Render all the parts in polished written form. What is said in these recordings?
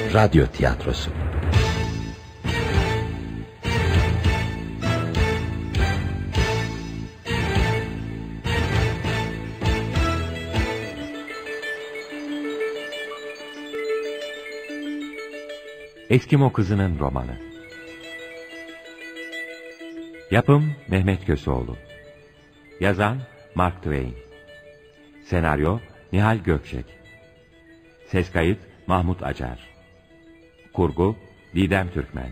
Radyo tiyatrosu. Eskimo Kızının Romanı. Yapım Mehmet Köseoğlu. Yazan Mark Twain. Senaryo Nihal Gökçek. Ses kayıt Mahmut Acar. Kurgu Didem Türkmen.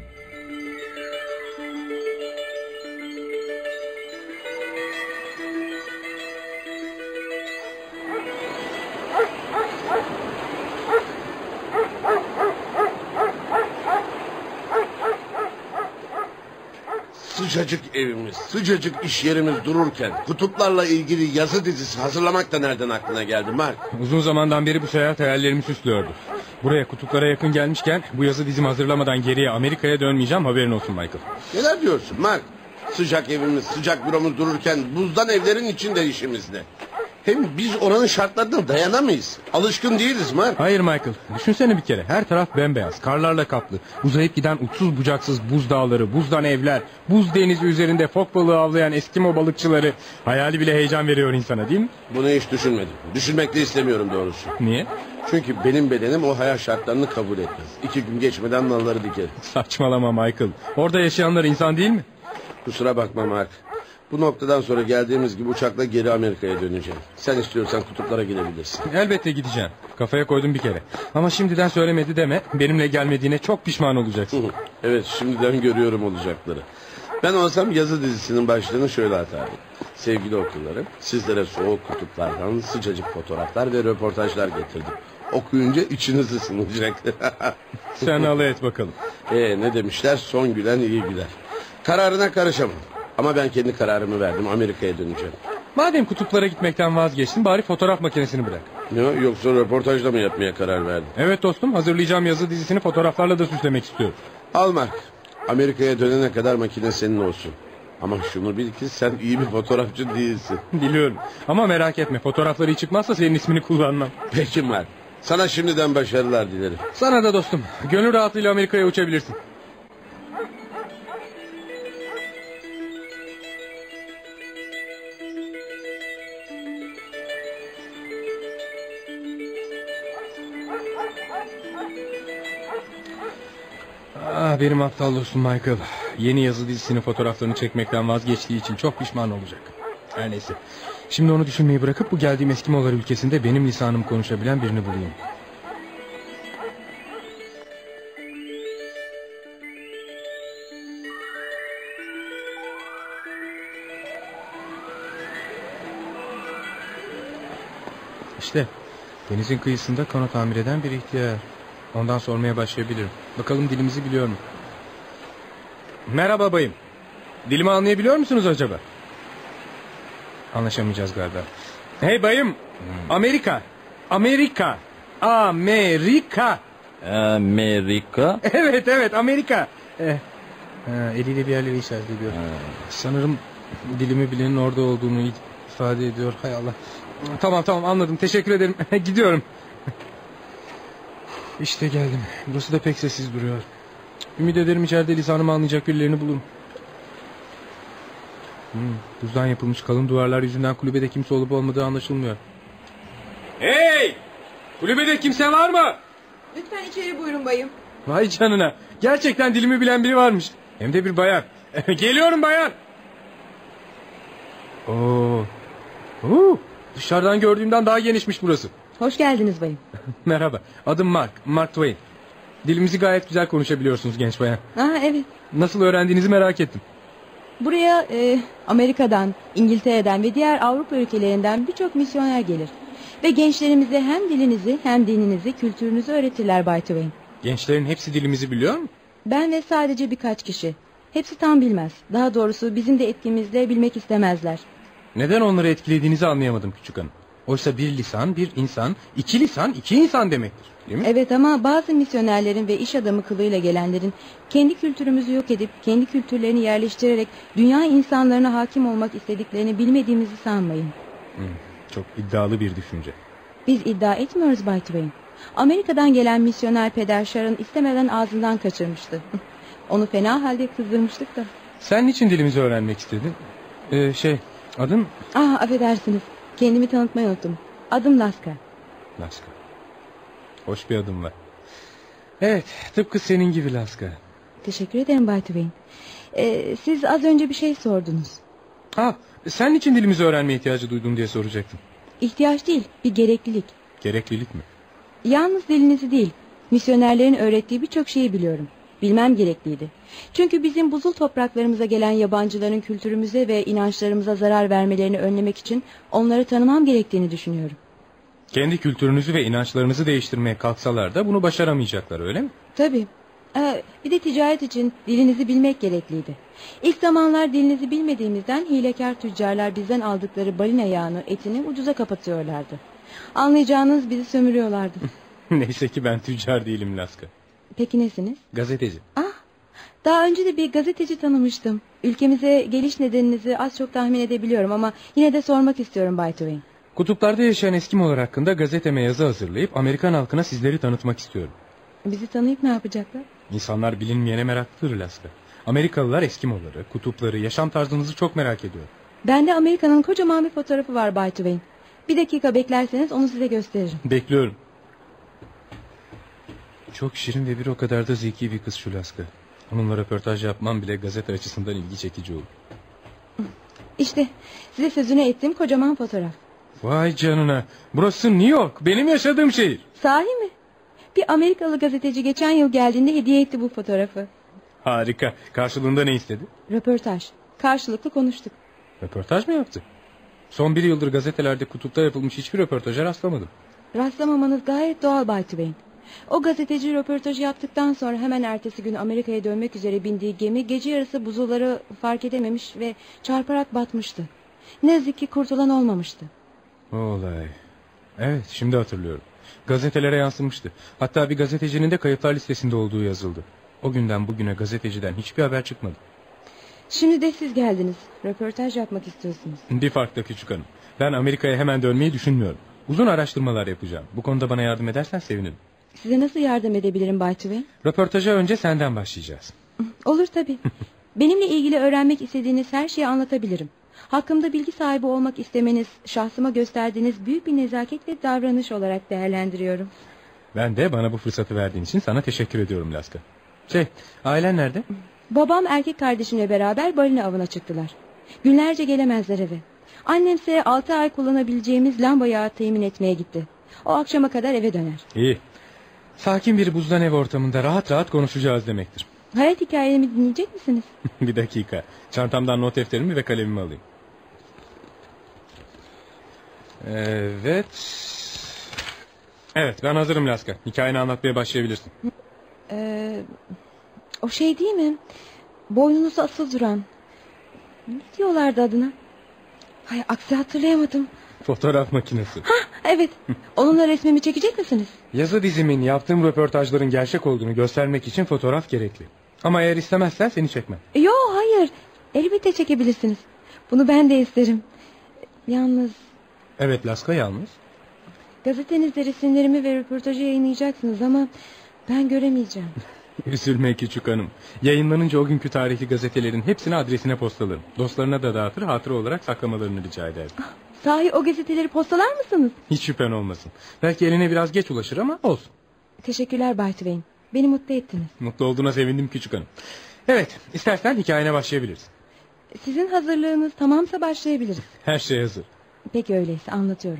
Sıcacık evimiz, sıcacık iş yerimiz dururken kutuplarla ilgili yazı dizisi hazırlamak da nereden aklına geldi Mark? Uzun zamandan beri bu seyahat hayallerimi süslüyordu. Buraya kutuplara yakın gelmişken bu yazı dizimi hazırlamadan geriye Amerika'ya dönmeyeceğim, haberin olsun Michael. Neler diyorsun Mark? Sıcak evimiz, sıcak büromuz dururken buzdan evlerin içinde işimiz ne? Hem biz oranın şartlarına dayanamayız. Alışkın değiliz Mark. Hayır Michael, düşünsene bir kere, her taraf bembeyaz, karlarla kaplı. Uzayıp giden uçsuz bucaksız buz dağları, buzdan evler, buz denizi üzerinde fok balığı avlayan Eskimo balıkçıları. Hayali bile heyecan veriyor insana, değil mi? Bunu hiç düşünmedim. Düşünmek de istemiyorum doğrusu. Niye? Çünkü benim bedenim o hayat şartlarını kabul etmez. 2 gün geçmeden nalları dikerim. Saçmalama Michael, orada yaşayanlar insan değil mi? Kusura bakma Mark. Bu noktadan sonra geldiğimiz gibi uçakla geri Amerika'ya döneceğim. Sen istiyorsan kutuplara gidebilirsin. Elbette gideceğim. Kafaya koydum bir kere. Ama şimdiden söylemedi deme. Benimle gelmediğine çok pişman olacaksın. Evet, şimdiden görüyorum olacakları. Ben olsam yazı dizisinin başlığını şöyle atardım. Sevgili okurlarım, sizlere soğuk kutuplardan sıcacık fotoğraflar ve röportajlar getirdim. Okuyunca içiniz ısınacak. Sen alay et bakalım. Ne demişler? Son gülen iyi güler. Kararına karışamam. Ama ben kendi kararımı verdim. Amerika'ya döneceğim. Madem kutuplara gitmekten vazgeçtin, bari fotoğraf makinesini bırak. Ne, yoksa röportajla mı yapmaya karar verdin? Evet dostum, hazırlayacağım yazı dizisini fotoğraflarla da süslemek istiyorum. Al Mark. Amerika'ya dönene kadar makine senin olsun. Ama şunu bil ki sen iyi bir fotoğrafçı değilsin. Biliyorum. Ama merak etme, fotoğrafları iyi çıkmazsa senin ismini kullanmam. Peki Mark. Sana şimdiden başarılar dilerim. Sana da dostum. Gönül rahatlığıyla Amerika'ya uçabilirsin. Benim aptal dostum Michael. Yeni yazı dizisinin fotoğraflarını çekmekten vazgeçtiği için çok pişman olacak. Her neyse. Şimdi onu düşünmeyi bırakıp bu geldiğim Eskimolar ülkesinde benim lisanımı konuşabilen birini bulayım. İşte denizin kıyısında kano tamir eden bir ihtiyar. Ondan sormaya başlayabilirim. Bakalım dilimizi biliyor mu? Merhaba bayım. Dilimi anlayabiliyor musunuz acaba? Anlaşamayacağız galiba. Hey bayım. Amerika. Amerika. Amerika. Amerika? Evet Amerika. Eliyle bir yerleri işaret ediyor. Sanırım dilimi bilenin orada olduğunu ifade ediyor. Hay Allah. Tamam anladım. Teşekkür ederim. Gidiyorum. İşte geldim. Burası da pek sessiz duruyor. Ümit ederim içeride lisanımı anlayacak birilerini bulurum. Buzdan yapılmış kalın duvarlar yüzünden kulübede kimse olup olmadığı anlaşılmıyor. Hey! Kulübede kimse var mı? Lütfen içeri buyurun bayım. Vay canına. Gerçekten dilimi bilen biri varmış. Hem de bir bayan. Geliyorum bayan. Dışarıdan gördüğümden daha genişmiş burası. Hoş geldiniz bayım. Merhaba. Adım Mark Twain. Dilimizi gayet güzel konuşabiliyorsunuz genç bayan. Evet. Nasıl öğrendiğinizi merak ettim. Buraya Amerika'dan, İngiltere'den ve diğer Avrupa ülkelerinden birçok misyoner gelir. Ve gençlerimize hem dilinizi hem dininizi, kültürünüzü öğretirler Bay Twain. Gençlerin hepsi dilimizi biliyor mu? Ben ve sadece birkaç kişi. Hepsi tam bilmez. Daha doğrusu bizim de etkimizle bilmek istemezler. Neden onları etkilediğinizi anlayamadım küçük hanım. Oysa bir lisan, bir insan, iki lisan, iki insan demektir. Değil mi? Evet ama bazı misyonerlerin ve iş adamı kılığıyla gelenlerin kendi kültürümüzü yok edip kendi kültürlerini yerleştirerek dünya insanlarına hakim olmak istediklerini bilmediğimizi sanmayın. Çok iddialı bir düşünce. Biz iddia etmiyoruz Bay Twain. Amerika'dan gelen misyoner peder Sharon istemeden ağzından kaçırmıştı. Onu fena halde kızdırmıştık da. Sen niçin dilimizi öğrenmek istedin? Adın? Affedersiniz. Kendimi tanıtmayı unuttum. Adım Laska. Laska. Hoş bir adım var. Evet, tıpkı senin gibi Laska. Teşekkür ederim Bay Twain. Siz az önce bir şey sordunuz. Sen niçin dilimizi öğrenmeye ihtiyacı duydun diye soracaktım. İhtiyaç değil, bir gereklilik. Gereklilik mi? Yalnız dilinizi değil, misyonerlerin öğrettiği birçok şeyi biliyorum. Bilmem gerekliydi. Çünkü bizim buzul topraklarımıza gelen yabancıların kültürümüze ve inançlarımıza zarar vermelerini önlemek için onları tanımam gerektiğini düşünüyorum. Kendi kültürünüzü ve inançlarınızı değiştirmeye kalksalar da bunu başaramayacaklar, öyle mi? Tabii. Bir de ticaret için dilinizi bilmek gerekliydi. İlk zamanlar dilinizi bilmediğimizden hilekar tüccarlar bizden aldıkları balina yağını, etini ucuza kapatıyorlardı. Anlayacağınız bizi sömürüyorlardı. Neyse ki ben tüccar değilim Laska. Peki nesiniz? Gazeteci. Daha önce de bir gazeteci tanımıştım. Ülkemize geliş nedeninizi az çok tahmin edebiliyorum ama yine de sormak istiyorum Bay Twain. Kutuplarda yaşayan Eskimolar hakkında gazeteme yazı hazırlayıp Amerikan halkına sizleri tanıtmak istiyorum. Bizi tanıyıp ne yapacaklar? İnsanlar bilinmeyene meraklıdır Laska. Amerikalılar Eskimoları, kutupları, yaşam tarzınızı çok merak ediyor. Bende Amerika'nın kocaman bir fotoğrafı var Bay Twain. Bir dakika beklerseniz onu size gösteririm. Bekliyorum. Çok şirin ve bir o kadar da zeki bir kız şu Laska. Onunla röportaj yapmam bile gazete açısından ilgi çekici olur. İşte size sözünü ettiğim kocaman fotoğraf. Vay canına. Burası New York. Benim yaşadığım şehir. Sahi mi? Bir Amerikalı gazeteci geçen yıl geldiğinde hediye etti bu fotoğrafı. Harika. Karşılığında ne istedi? Röportaj. Karşılıklı konuştuk. Röportaj mı yaptı? Son bir yıldır gazetelerde kutupta yapılmış hiçbir röportaja rastlamadım. Rastlamamanız gayet doğal Bay Twain. O gazeteci röportajı yaptıktan sonra hemen ertesi gün Amerika'ya dönmek üzere bindiği gemi gece yarısı buzulları fark edememiş ve çarparak batmıştı. Ne yazık ki kurtulan olmamıştı. Olay. Evet, şimdi hatırlıyorum. Gazetelere yansımıştı. Hatta bir gazetecinin de kayıplar listesinde olduğu yazıldı. O günden bugüne gazeteciden hiçbir haber çıkmadı. Şimdi de siz geldiniz. Röportaj yapmak istiyorsunuz. Bir farkla küçük hanım. Ben Amerika'ya hemen dönmeyi düşünmüyorum. Uzun araştırmalar yapacağım. Bu konuda bana yardım edersen sevinirim. Size nasıl yardım edebilirim Bay Twain? Röportaja önce senden başlayacağız. Olur tabii. Benimle ilgili öğrenmek istediğiniz her şeyi anlatabilirim. Hakkımda bilgi sahibi olmak istemeniz, şahsıma gösterdiğiniz büyük bir nezaket ve davranış olarak değerlendiriyorum. Ben de bana bu fırsatı verdiğin için sana teşekkür ediyorum Laska. Ailen nerede? Babam erkek kardeşimle beraber balina avına çıktılar. Günlerce gelemezler eve. Annemse 6 ay kullanabileceğimiz lamba yağı temin etmeye gitti. O akşama kadar eve döner. İyi. Sakin bir buzdan ev ortamında rahat rahat konuşacağız demektir. Hayat hikayemi dinleyecek misiniz? Bir dakika. Çantamdan not defterimi ve kalemimi alayım. Evet. Evet, ben hazırım Laska. Hikayeni anlatmaya başlayabilirsin. O şey değil mi? Boynunuzu asıl duran. Ne diyorlardı adına? Hay aksi hatırlayamadım. Fotoğraf makinesi. Evet. Onunla resmimi çekecek misiniz? Yazı dizimin, yaptığım röportajların gerçek olduğunu göstermek için fotoğraf gerekli. Ama eğer istemezsen seni çekmem. Yo hayır. Elbette çekebilirsiniz. Bunu ben de isterim. Yalnız... Evet Laska, yalnız. Gazetenizde resimlerimi ve röportajı yayınlayacaksınız ama ben göremeyeceğim. Üzülme küçük hanım. Yayınlanınca o günkü tarihli gazetelerin hepsini adresine postalarım. Dostlarına da dağıtır, hatıra olarak saklamalarını rica ederim. Sahi o gazeteleri postalar mısınız? Hiç şüphen olmasın. Belki eline biraz geç ulaşır ama olsun. Teşekkürler Bay Twain. Beni mutlu ettiniz. Mutlu olduğuna sevindim küçük hanım. Evet, istersen hikayene başlayabiliriz. Sizin hazırlığınız tamamsa başlayabiliriz. Her şey hazır. Peki öyleyse anlatıyorum.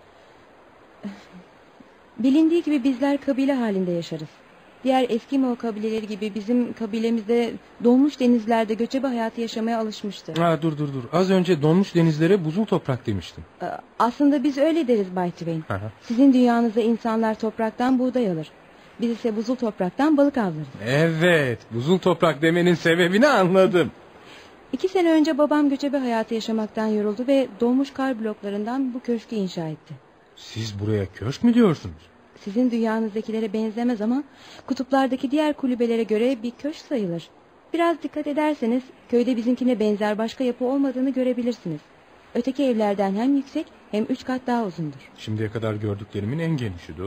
Bilindiği gibi bizler kabile halinde yaşarız. Diğer Eskimo kabileleri gibi bizim kabilemizde donmuş denizlerde göçebe hayatı yaşamaya alışmıştı. Dur. Az önce donmuş denizlere buzul toprak demiştim. Aslında biz öyle deriz Bay Twain. Sizin dünyanızda insanlar topraktan buğday alır. Biz ise buzul topraktan balık avlarız. Evet, buzul toprak demenin sebebini anladım. 2 sene önce babam göçebe hayatı yaşamaktan yoruldu ve donmuş kar bloklarından bu köşkü inşa etti. Siz buraya köşk mü diyorsunuz? Sizin dünyanızdakilere benzemez ama kutuplardaki diğer kulübelere göre bir köşk sayılır. Biraz dikkat ederseniz köyde bizimkine benzer başka yapı olmadığını görebilirsiniz. Öteki evlerden hem yüksek hem 3 kat daha uzundur. Şimdiye kadar gördüklerimin en genişi, doğru.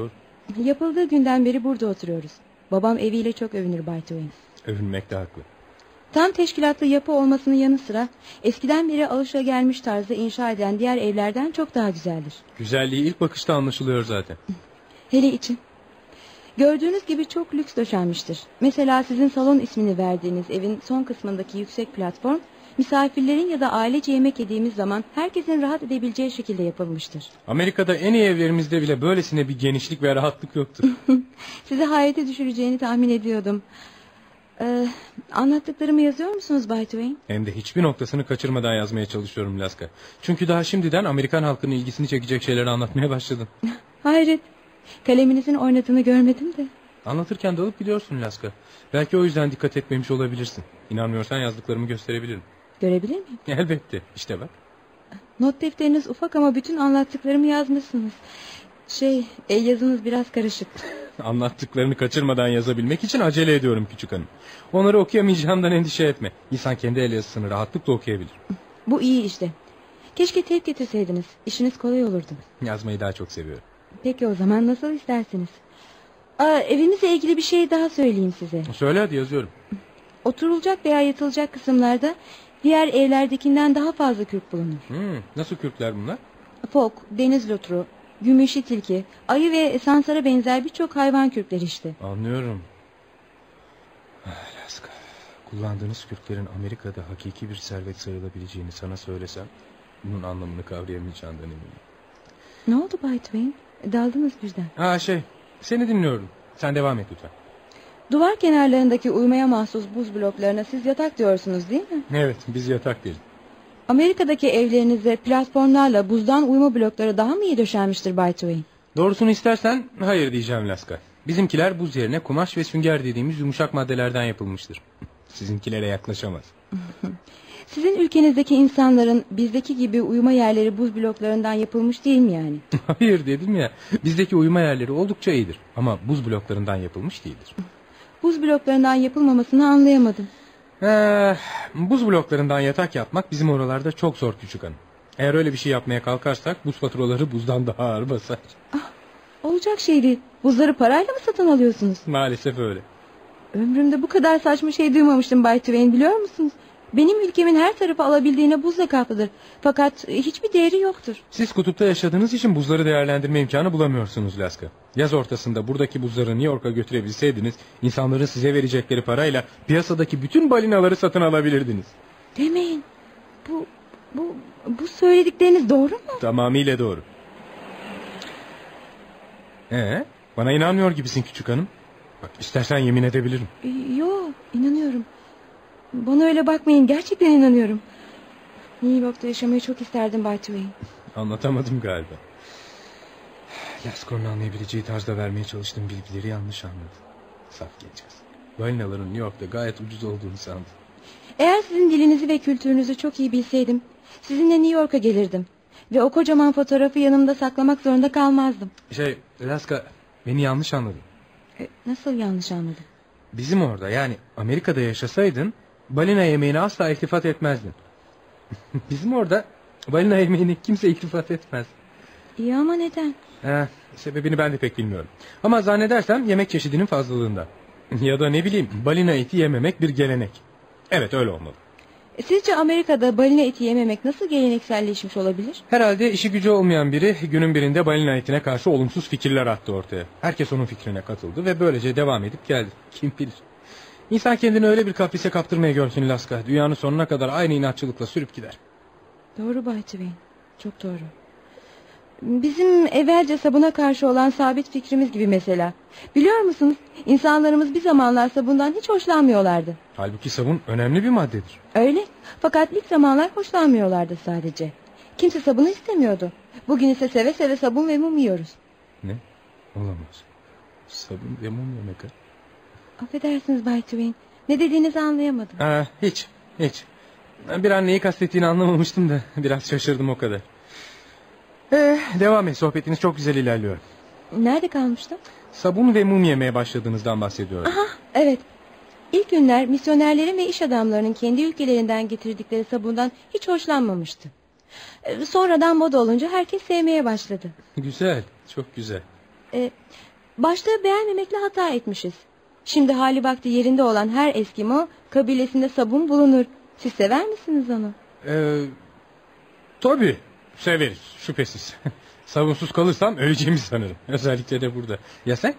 Yapıldığı günden beri burada oturuyoruz. Babam eviyle çok övünür Bay Twain. Övünmekte haklı. Tam teşkilatlı yapı olmasının yanı sıra eskiden beri alışagelmiş tarzda inşa edilen diğer evlerden çok daha güzeldir. Güzelliği ilk bakışta anlaşılıyor zaten. Hele için. Gördüğünüz gibi çok lüks döşenmiştir. Mesela sizin salon ismini verdiğiniz evin son kısmındaki yüksek platform, misafirlerin ya da ailece yemek yediğimiz zaman herkesin rahat edebileceği şekilde yapılmıştır. Amerika'da en iyi evlerimizde bile böylesine bir genişlik ve rahatlık yoktur. Sizi hayrete düşüreceğini tahmin ediyordum. Anlattıklarımı yazıyor musunuz Bay Twain? Hem de hiçbir noktasını kaçırmadan yazmaya çalışıyorum Laska. Çünkü daha şimdiden Amerikan halkının ilgisini çekecek şeyleri anlatmaya başladım. Hayret. Kaleminizin oynadığını görmedim de. Anlatırken dalıp gidiyorsun Laska. Belki o yüzden dikkat etmemiş olabilirsin. İnanmıyorsan yazdıklarımı gösterebilirim. Görebilir miyim? Elbette. İşte bak. Not defteriniz ufak ama bütün anlattıklarımı yazmışsınız. El yazınız biraz karışık. Anlattıklarını kaçırmadan yazabilmek için acele ediyorum küçük hanım. Onları okuyamayacağımdan endişe etme. İnsan kendi el yazısını rahatlıkla okuyabilir. Bu iyi işte. Keşke teyp getirseydiniz. İşiniz kolay olurdu. Yazmayı daha çok seviyorum. Peki o zaman nasıl isterseniz. Evimizle ilgili bir şey daha söyleyeyim size. Söyle hadi, yazıyorum. Oturulacak veya yatılacak kısımlarda diğer evlerdekinden daha fazla kürk bulunur. Nasıl kürkler bunlar? Fok, deniz lotru, gümüşü tilki, ayı ve sansara benzer birçok hayvan kürkleri işte. Anlıyorum. Laska, kullandığınız kürklerin Amerika'da hakiki bir servet sayılabileceğini sana söylesem bunun anlamını kavrayamayacağından eminim. Ne oldu Bay Twain? Daldınız birden. Seni dinliyorum. Sen devam et lütfen. Duvar kenarlarındaki uyumaya mahsus buz bloklarına siz yatak diyorsunuz değil mi? Evet, biz yatak deriz. Amerika'daki evlerinizde platformlarla buzdan uyuma blokları daha mı iyi döşenmiştir Bay Twain? Doğrusunu istersen hayır diyeceğim Laska. Bizimkiler buz yerine kumaş ve sünger dediğimiz yumuşak maddelerden yapılmıştır. Sizinkilere yaklaşamaz. Sizin ülkenizdeki insanların bizdeki gibi uyuma yerleri buz bloklarından yapılmış değil mi yani? Hayır dedim ya. Bizdeki uyuma yerleri oldukça iyidir. Ama buz bloklarından yapılmış değildir. Buz bloklarından yapılmamasını anlayamadım. Buz bloklarından yatak yapmak bizim oralarda çok zor küçük hanım. Eğer öyle bir şey yapmaya kalkarsak buz faturaları buzdan daha ağır basar. Olacak şey değil. Buzları parayla mı satın alıyorsunuz? Maalesef öyle. Ömrümde bu kadar saçma şey duymamıştım Bay Twain, biliyor musunuz? Benim ülkemin her tarafı alabildiğine buzla kaplıdır. Fakat hiçbir değeri yoktur. Siz kutupta yaşadığınız için buzları değerlendirme imkanı bulamıyorsunuz Laska. Yaz ortasında buradaki buzları New York'a götürebilseydiniz insanların size verecekleri parayla piyasadaki bütün balinaları satın alabilirdiniz. Demeyin. Bu söyledikleriniz doğru mu? Tamamıyla doğru. Bana inanmıyor gibisin küçük hanım. Bak, istersen yemin edebilirim. Yok, inanıyorum. Bana öyle bakmayın, gerçekten inanıyorum. New York'ta yaşamayı çok isterdim Bay Twain. Anlatamadım galiba. Lasco'nun anlayabileceği tarzda vermeye çalıştığım bilgileri yanlış anladı. Saf genç kız. Balinaların New York'ta gayet ucuz olduğunu sandı. Eğer sizin dilinizi ve kültürünüzü çok iyi bilseydim sizinle New York'a gelirdim. Ve o kocaman fotoğrafı yanımda saklamak zorunda kalmazdım. Laska, beni yanlış anladın. Nasıl yanlış anladın? Bizim orada, yani Amerika'da yaşasaydın balina yemeğine asla iltifat etmezdin. Bizim orada balina yemeğine kimse iltifat etmez. İyi ama neden? Sebebini ben de pek bilmiyorum. Ama zannedersem yemek çeşidinin fazlalığında. Ya da ne bileyim, balina eti yememek bir gelenek. Evet, öyle olmalı. Sizce Amerika'da balina eti yememek nasıl gelenekselleşmiş olabilir? Herhalde işi gücü olmayan biri günün birinde balina etine karşı olumsuz fikirler attı ortaya. Herkes onun fikrine katıldı ve böylece devam edip geldi. Kim bilir. İnsan kendini öyle bir kaprise kaptırmaya görsün Laska. Dünyanın sonuna kadar aynı inatçılıkla sürüp gider. Doğru Bay Twain. Çok doğru. Bizim evvelce sabuna karşı olan sabit fikrimiz gibi mesela. Biliyor musunuz? İnsanlarımız bir zamanlar sabundan hiç hoşlanmıyorlardı. Halbuki sabun önemli bir maddedir. Öyle. Fakat ilk zamanlar hoşlanmıyorlardı sadece. Kimse sabunu istemiyordu. Bugün ise seve seve sabun ve mum yiyoruz. Ne? Olamaz. Sabun ve mum yemek ha? Affedersiniz Bay Twain. Ne dediğinizi anlayamadım. Hiç. Bir an neyi kastettiğini anlamamıştım da biraz şaşırdım o kadar. Devam et, sohbetiniz çok güzel ilerliyor. Nerede kalmıştım? Sabun ve mum yemeye başladığınızdan bahsediyorum. Evet. İlk günler misyonerlerin ve iş adamlarının kendi ülkelerinden getirdikleri sabundan hiç hoşlanmamıştı. Sonradan moda olunca herkes sevmeye başladı. Güzel, çok güzel. Başta beğenmemekle hata etmişiz. Şimdi hali vakti yerinde olan her Eskimo kabilesinde sabun bulunur. Siz sever misiniz onu? Tabii severiz şüphesiz. Sabunsuz kalırsam öleceğimi sanırım. Özellikle de burada. Ya sen?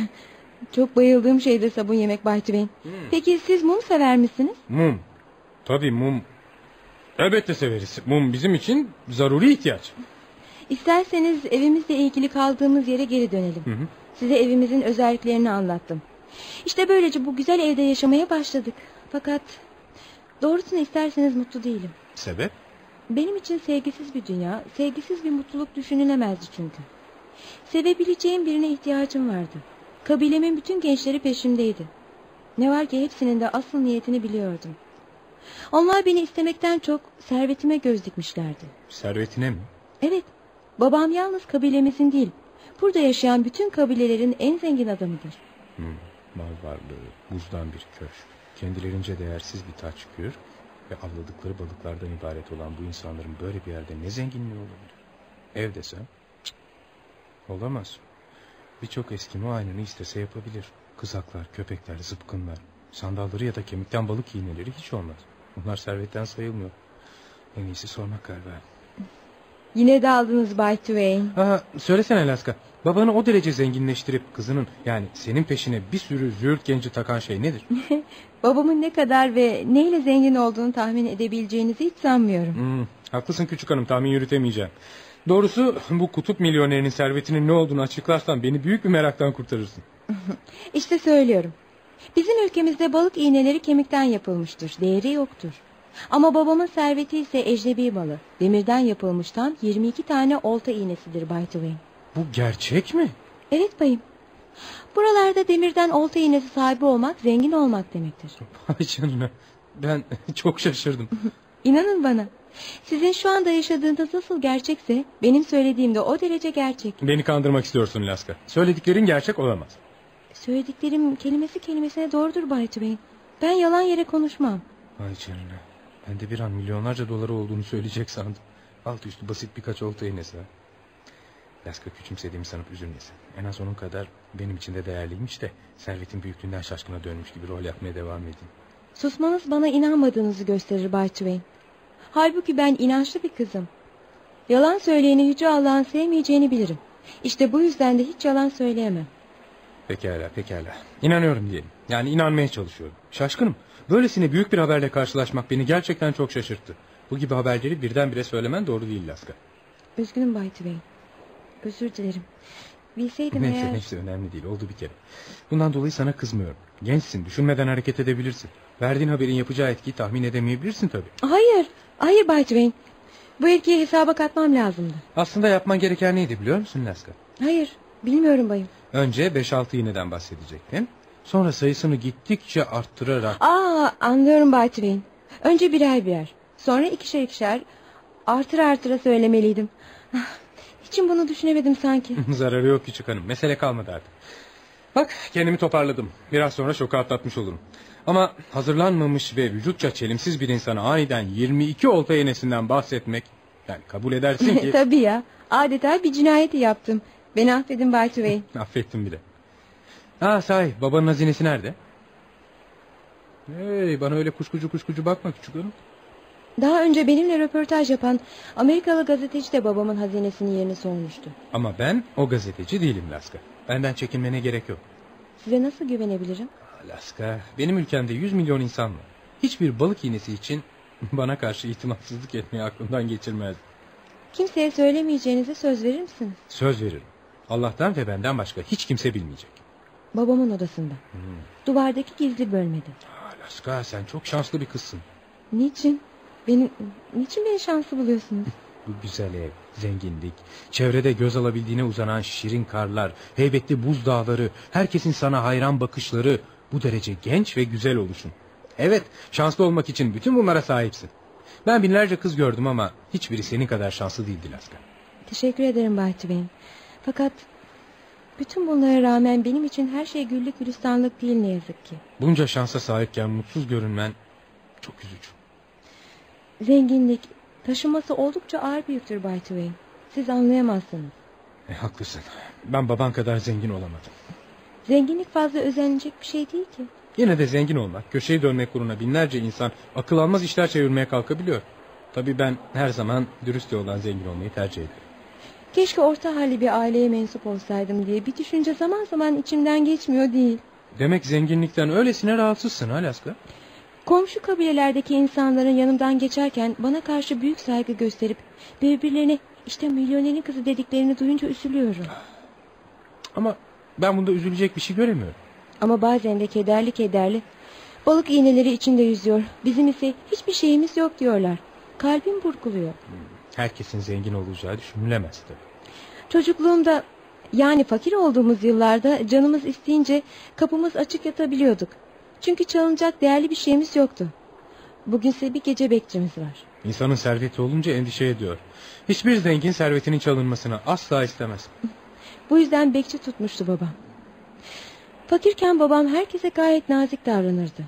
Çok bayıldığım şeydir sabun yemek Bay Twain. Peki siz mum sever misiniz? Mum. Tabii mum. Elbette severiz. Mum bizim için zaruri ihtiyaç. İsterseniz evimizle ilgili kaldığımız yere geri dönelim. Size evimizin özelliklerini anlattım. İşte böylece bu güzel evde yaşamaya başladık. Fakat doğrusunu isterseniz mutlu değilim. Sebep? Benim için sevgisiz bir dünya, sevgisiz bir mutluluk düşünülemezdi çünkü. Sevebileceğim birine ihtiyacım vardı. Kabilemin bütün gençleri peşimdeydi. Ne var ki hepsinin de asıl niyetini biliyordum. Onlar beni istemekten çok servetime göz dikmişlerdi. Servetine mi? Evet, babam yalnız kabilemizin değil, burada yaşayan bütün kabilelerin en zengin adamıdır. Mal varlığı, buzdan bir köşk, kendilerince değersiz bir taç kür ve avladıkları balıklardan ibaret olan bu insanların böyle bir yerde ne zenginliği olabilir? Ev desem? Cık, olamaz. Birçok Eskimo aynını istese yapabilir. Kızaklar, köpekler, zıpkınlar, sandalları ya da kemikten balık iğneleri hiç olmaz. Bunlar servetten sayılmıyor. En iyisi sormak galiba. Yine de aldınız Bay Twain. Söylesene Laska. Babanı o derece zenginleştirip kızının yani senin peşine bir sürü züğürt genci takan şey nedir? Babamın ne kadar ve neyle zengin olduğunu tahmin edebileceğinizi hiç sanmıyorum. Haklısın küçük hanım, tahmin yürütemeyeceğim. Doğrusu bu kutup milyonerinin servetinin ne olduğunu açıklarsan beni büyük bir meraktan kurtarırsın. İşte söylüyorum. Bizim ülkemizde balık iğneleri kemikten yapılmıştır. Değeri yoktur. Ama babamın serveti ise ecnebi balı. Demirden yapılmış tam 22 tane olta iğnesidir Bay Twain. Bu gerçek mi? Evet bayım. Buralarda demirden olta iğnesi sahibi olmak zengin olmak demektir. Vay canına. Ben çok şaşırdım. İnanın bana. Sizin şu anda yaşadığınız nasıl gerçekse benim söylediğim de o derece gerçek. Beni kandırmak istiyorsun Laska. Söylediklerin gerçek olamaz. Söylediklerim kelimesi kelimesine doğrudur Bay Twain. Ben yalan yere konuşmam. Vay canına. Ben de bir an milyonlarca doları olduğunu söyleyecek sandım. Alt üstü basit birkaç olta iğnesi ha. Laska küçümsediğimi sanıp üzülmesin. En az onun kadar benim için de değerliymiş de servetin büyüklüğünden şaşkına dönmüş gibi rol yapmaya devam edeyim. Susmanız bana inanmadığınızı gösterir Bay Twain. Halbuki ben inançlı bir kızım. Yalan söyleyeni Yüce Allah'ın sevmeyeceğini bilirim. İşte bu yüzden de hiç yalan söyleyemem. Pekala. İnanıyorum diyelim. Yani inanmaya çalışıyorum. Şaşkınım. Böylesine büyük bir haberle karşılaşmak beni gerçekten çok şaşırttı. Bu gibi haberleri birdenbire söylemen doğru değil Laska. Üzgünüm Bay Twain. Özür dilerim. Bilseydim eğer... Neyse önemli değil, oldu bir kere. Bundan dolayı sana kızmıyorum. Gençsin, düşünmeden hareket edebilirsin. Verdiğin haberin yapacağı etkiyi tahmin edemeyebilirsin tabii. Hayır Bay Twain. Bu etkiyi hesaba katmam lazımdı. Aslında yapman gereken neydi biliyor musun Laska? Hayır, bilmiyorum bayım. Önce 5-6 iğneden bahsedecektin. Sonra sayısını gittikçe arttırarak... Anlıyorum Bay Twain. Önce birer. Sonra ikişer artıra söylemeliydim. Hiçim bunu düşünemedim sanki. Zararı yok küçük hanım. Mesele kalmadı artık. Bak kendimi toparladım. Biraz sonra şoku atlatmış olurum. Ama hazırlanmamış ve vücutça çelimsiz bir insana aniden 22 olta iğnesinden bahsetmek... Yani kabul edersin ki... Tabii ya. Adeta bir cinayeti yaptım. Beni affedin Bay Twain. Affettim bile. Sahi babanın hazinesi nerede? Hey, bana öyle kuşkucu bakma küçük hanım. Daha önce benimle röportaj yapan Amerikalı gazeteci de babamın hazinesinin yerini sormuştu. Ama ben o gazeteci değilim Laska. Benden çekinmene gerek yok. Size nasıl güvenebilirim? Laska, benim ülkemde 100 milyon insan var. Hiçbir balık iğnesi için bana karşı itimatsızlık etmeyi aklımdan geçirmez. Kimseye söylemeyeceğinize söz verir misiniz? Söz veririm. Allah'tan ve benden başka hiç kimse bilmeyecek. Babamın odasında. Duvardaki gizli bölmede. Laska, sen çok şanslı bir kızsın. Niçin beni şanslı buluyorsunuz? Bu güzel ev, zenginlik, çevrede göz alabildiğine uzanan şirin karlar, heybetli buz dağları, herkesin sana hayran bakışları, bu derece genç ve güzel oluşun. Evet, şanslı olmak için bütün bunlara sahipsin. Ben binlerce kız gördüm ama hiçbiri senin kadar şanslı değildi Laska. Teşekkür ederim Bay Twain. Fakat bütün bunlara rağmen benim için her şey güllük gülistanlık değil ne yazık ki. Bunca şansa sahipken mutsuz görünmen çok üzücü. Zenginlik, taşıması oldukça ağır bir yüktür Bay Twain. Siz anlayamazsınız. Haklısın. Ben baban kadar zengin olamadım. Zenginlik fazla özenilecek bir şey değil ki. Yine de zengin olmak, köşeyi dönmek uğruna binlerce insan akıl almaz işler çevirmeye kalkabiliyor. Tabii ben her zaman dürüst yoldan zengin olmayı tercih ederim. Keşke orta halli bir aileye mensup olsaydım diye bir düşünce zaman zaman içimden geçmiyor değil. Demek zenginlikten öylesine rahatsızsın Alaska. Komşu kabilelerdeki insanların yanımdan geçerken bana karşı büyük saygı gösterip birbirlerine işte milyonerin kızı dediklerini duyunca üzülüyorum. Ama ben bunda üzülecek bir şey göremiyorum. Ama bazen de kederli balık iğneleri içinde yüzüyor. Bizim ise hiçbir şeyimiz yok diyorlar. Kalbim burkuluyor. Herkesin zengin olacağı düşünülemez tabii. Çocukluğumda, yani fakir olduğumuz yıllarda canımız isteyince kapımız açık yatabiliyorduk. Çünkü çalınacak değerli bir şeyimiz yoktu. Bugünse bir gece bekçimiz var. İnsanın serveti olunca endişe ediyor. Hiçbir zengin servetinin çalınmasını asla istemez. Bu yüzden bekçi tutmuştu babam. Fakirken babam herkese gayet nazik davranırdı.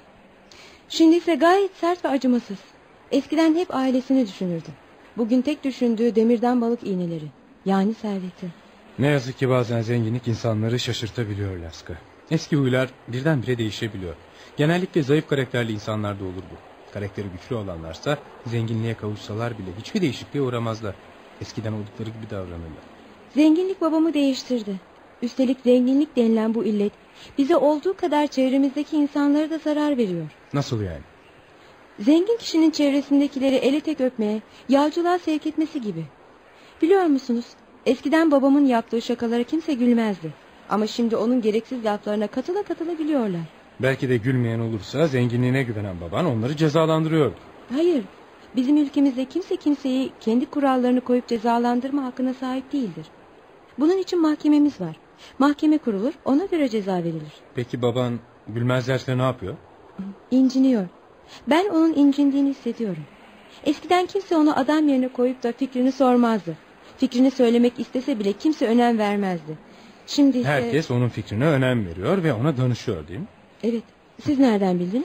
Şimdi ise gayet sert ve acımasız. Eskiden hep ailesini düşünürdü. Bugün tek düşündüğü demirden balık iğneleri. Yani serveti. Ne yazık ki bazen zenginlik insanları şaşırtabiliyor Laska. Eski huylar birdenbire değişebiliyor. Genellikle zayıf karakterli insanlarda olur bu. Karakteri güçlü olanlarsa zenginliğe kavuşsalar bile hiçbir değişikliğe uğramazlar. Eskiden oldukları gibi davranırlar. Zenginlik babamı değiştirdi. Üstelik zenginlik denilen bu illet bize olduğu kadar çevremizdeki insanlara da zarar veriyor. Nasıl yani? Zengin kişinin çevresindekileri ele tek öpmeye, yağcılığa sevk etmesi gibi. Biliyor musunuz? Eskiden babamın yaptığı şakalara kimse gülmezdi. Ama şimdi onun gereksiz laflarına katıla katıla gülüyorlar. Belki de gülmeyen olursa zenginliğine güvenen baban onları cezalandırıyor. Hayır, bizim ülkemizde kimse kimseyi kendi kurallarını koyup cezalandırma hakkına sahip değildir. Bunun için mahkememiz var. Mahkeme kurulur, ona göre ceza verilir. Peki baban gülmezlerse ne yapıyor? İnciniyor. Ben onun incindiğini hissediyorum. Eskiden kimse onu adam yerine koyup da fikrini sormazdı. Fikrini söylemek istese bile kimse önem vermezdi. Şimdi ise... Herkes onun fikrine önem veriyor ve ona danışıyor değil mi? Evet. Siz nereden bildiniz?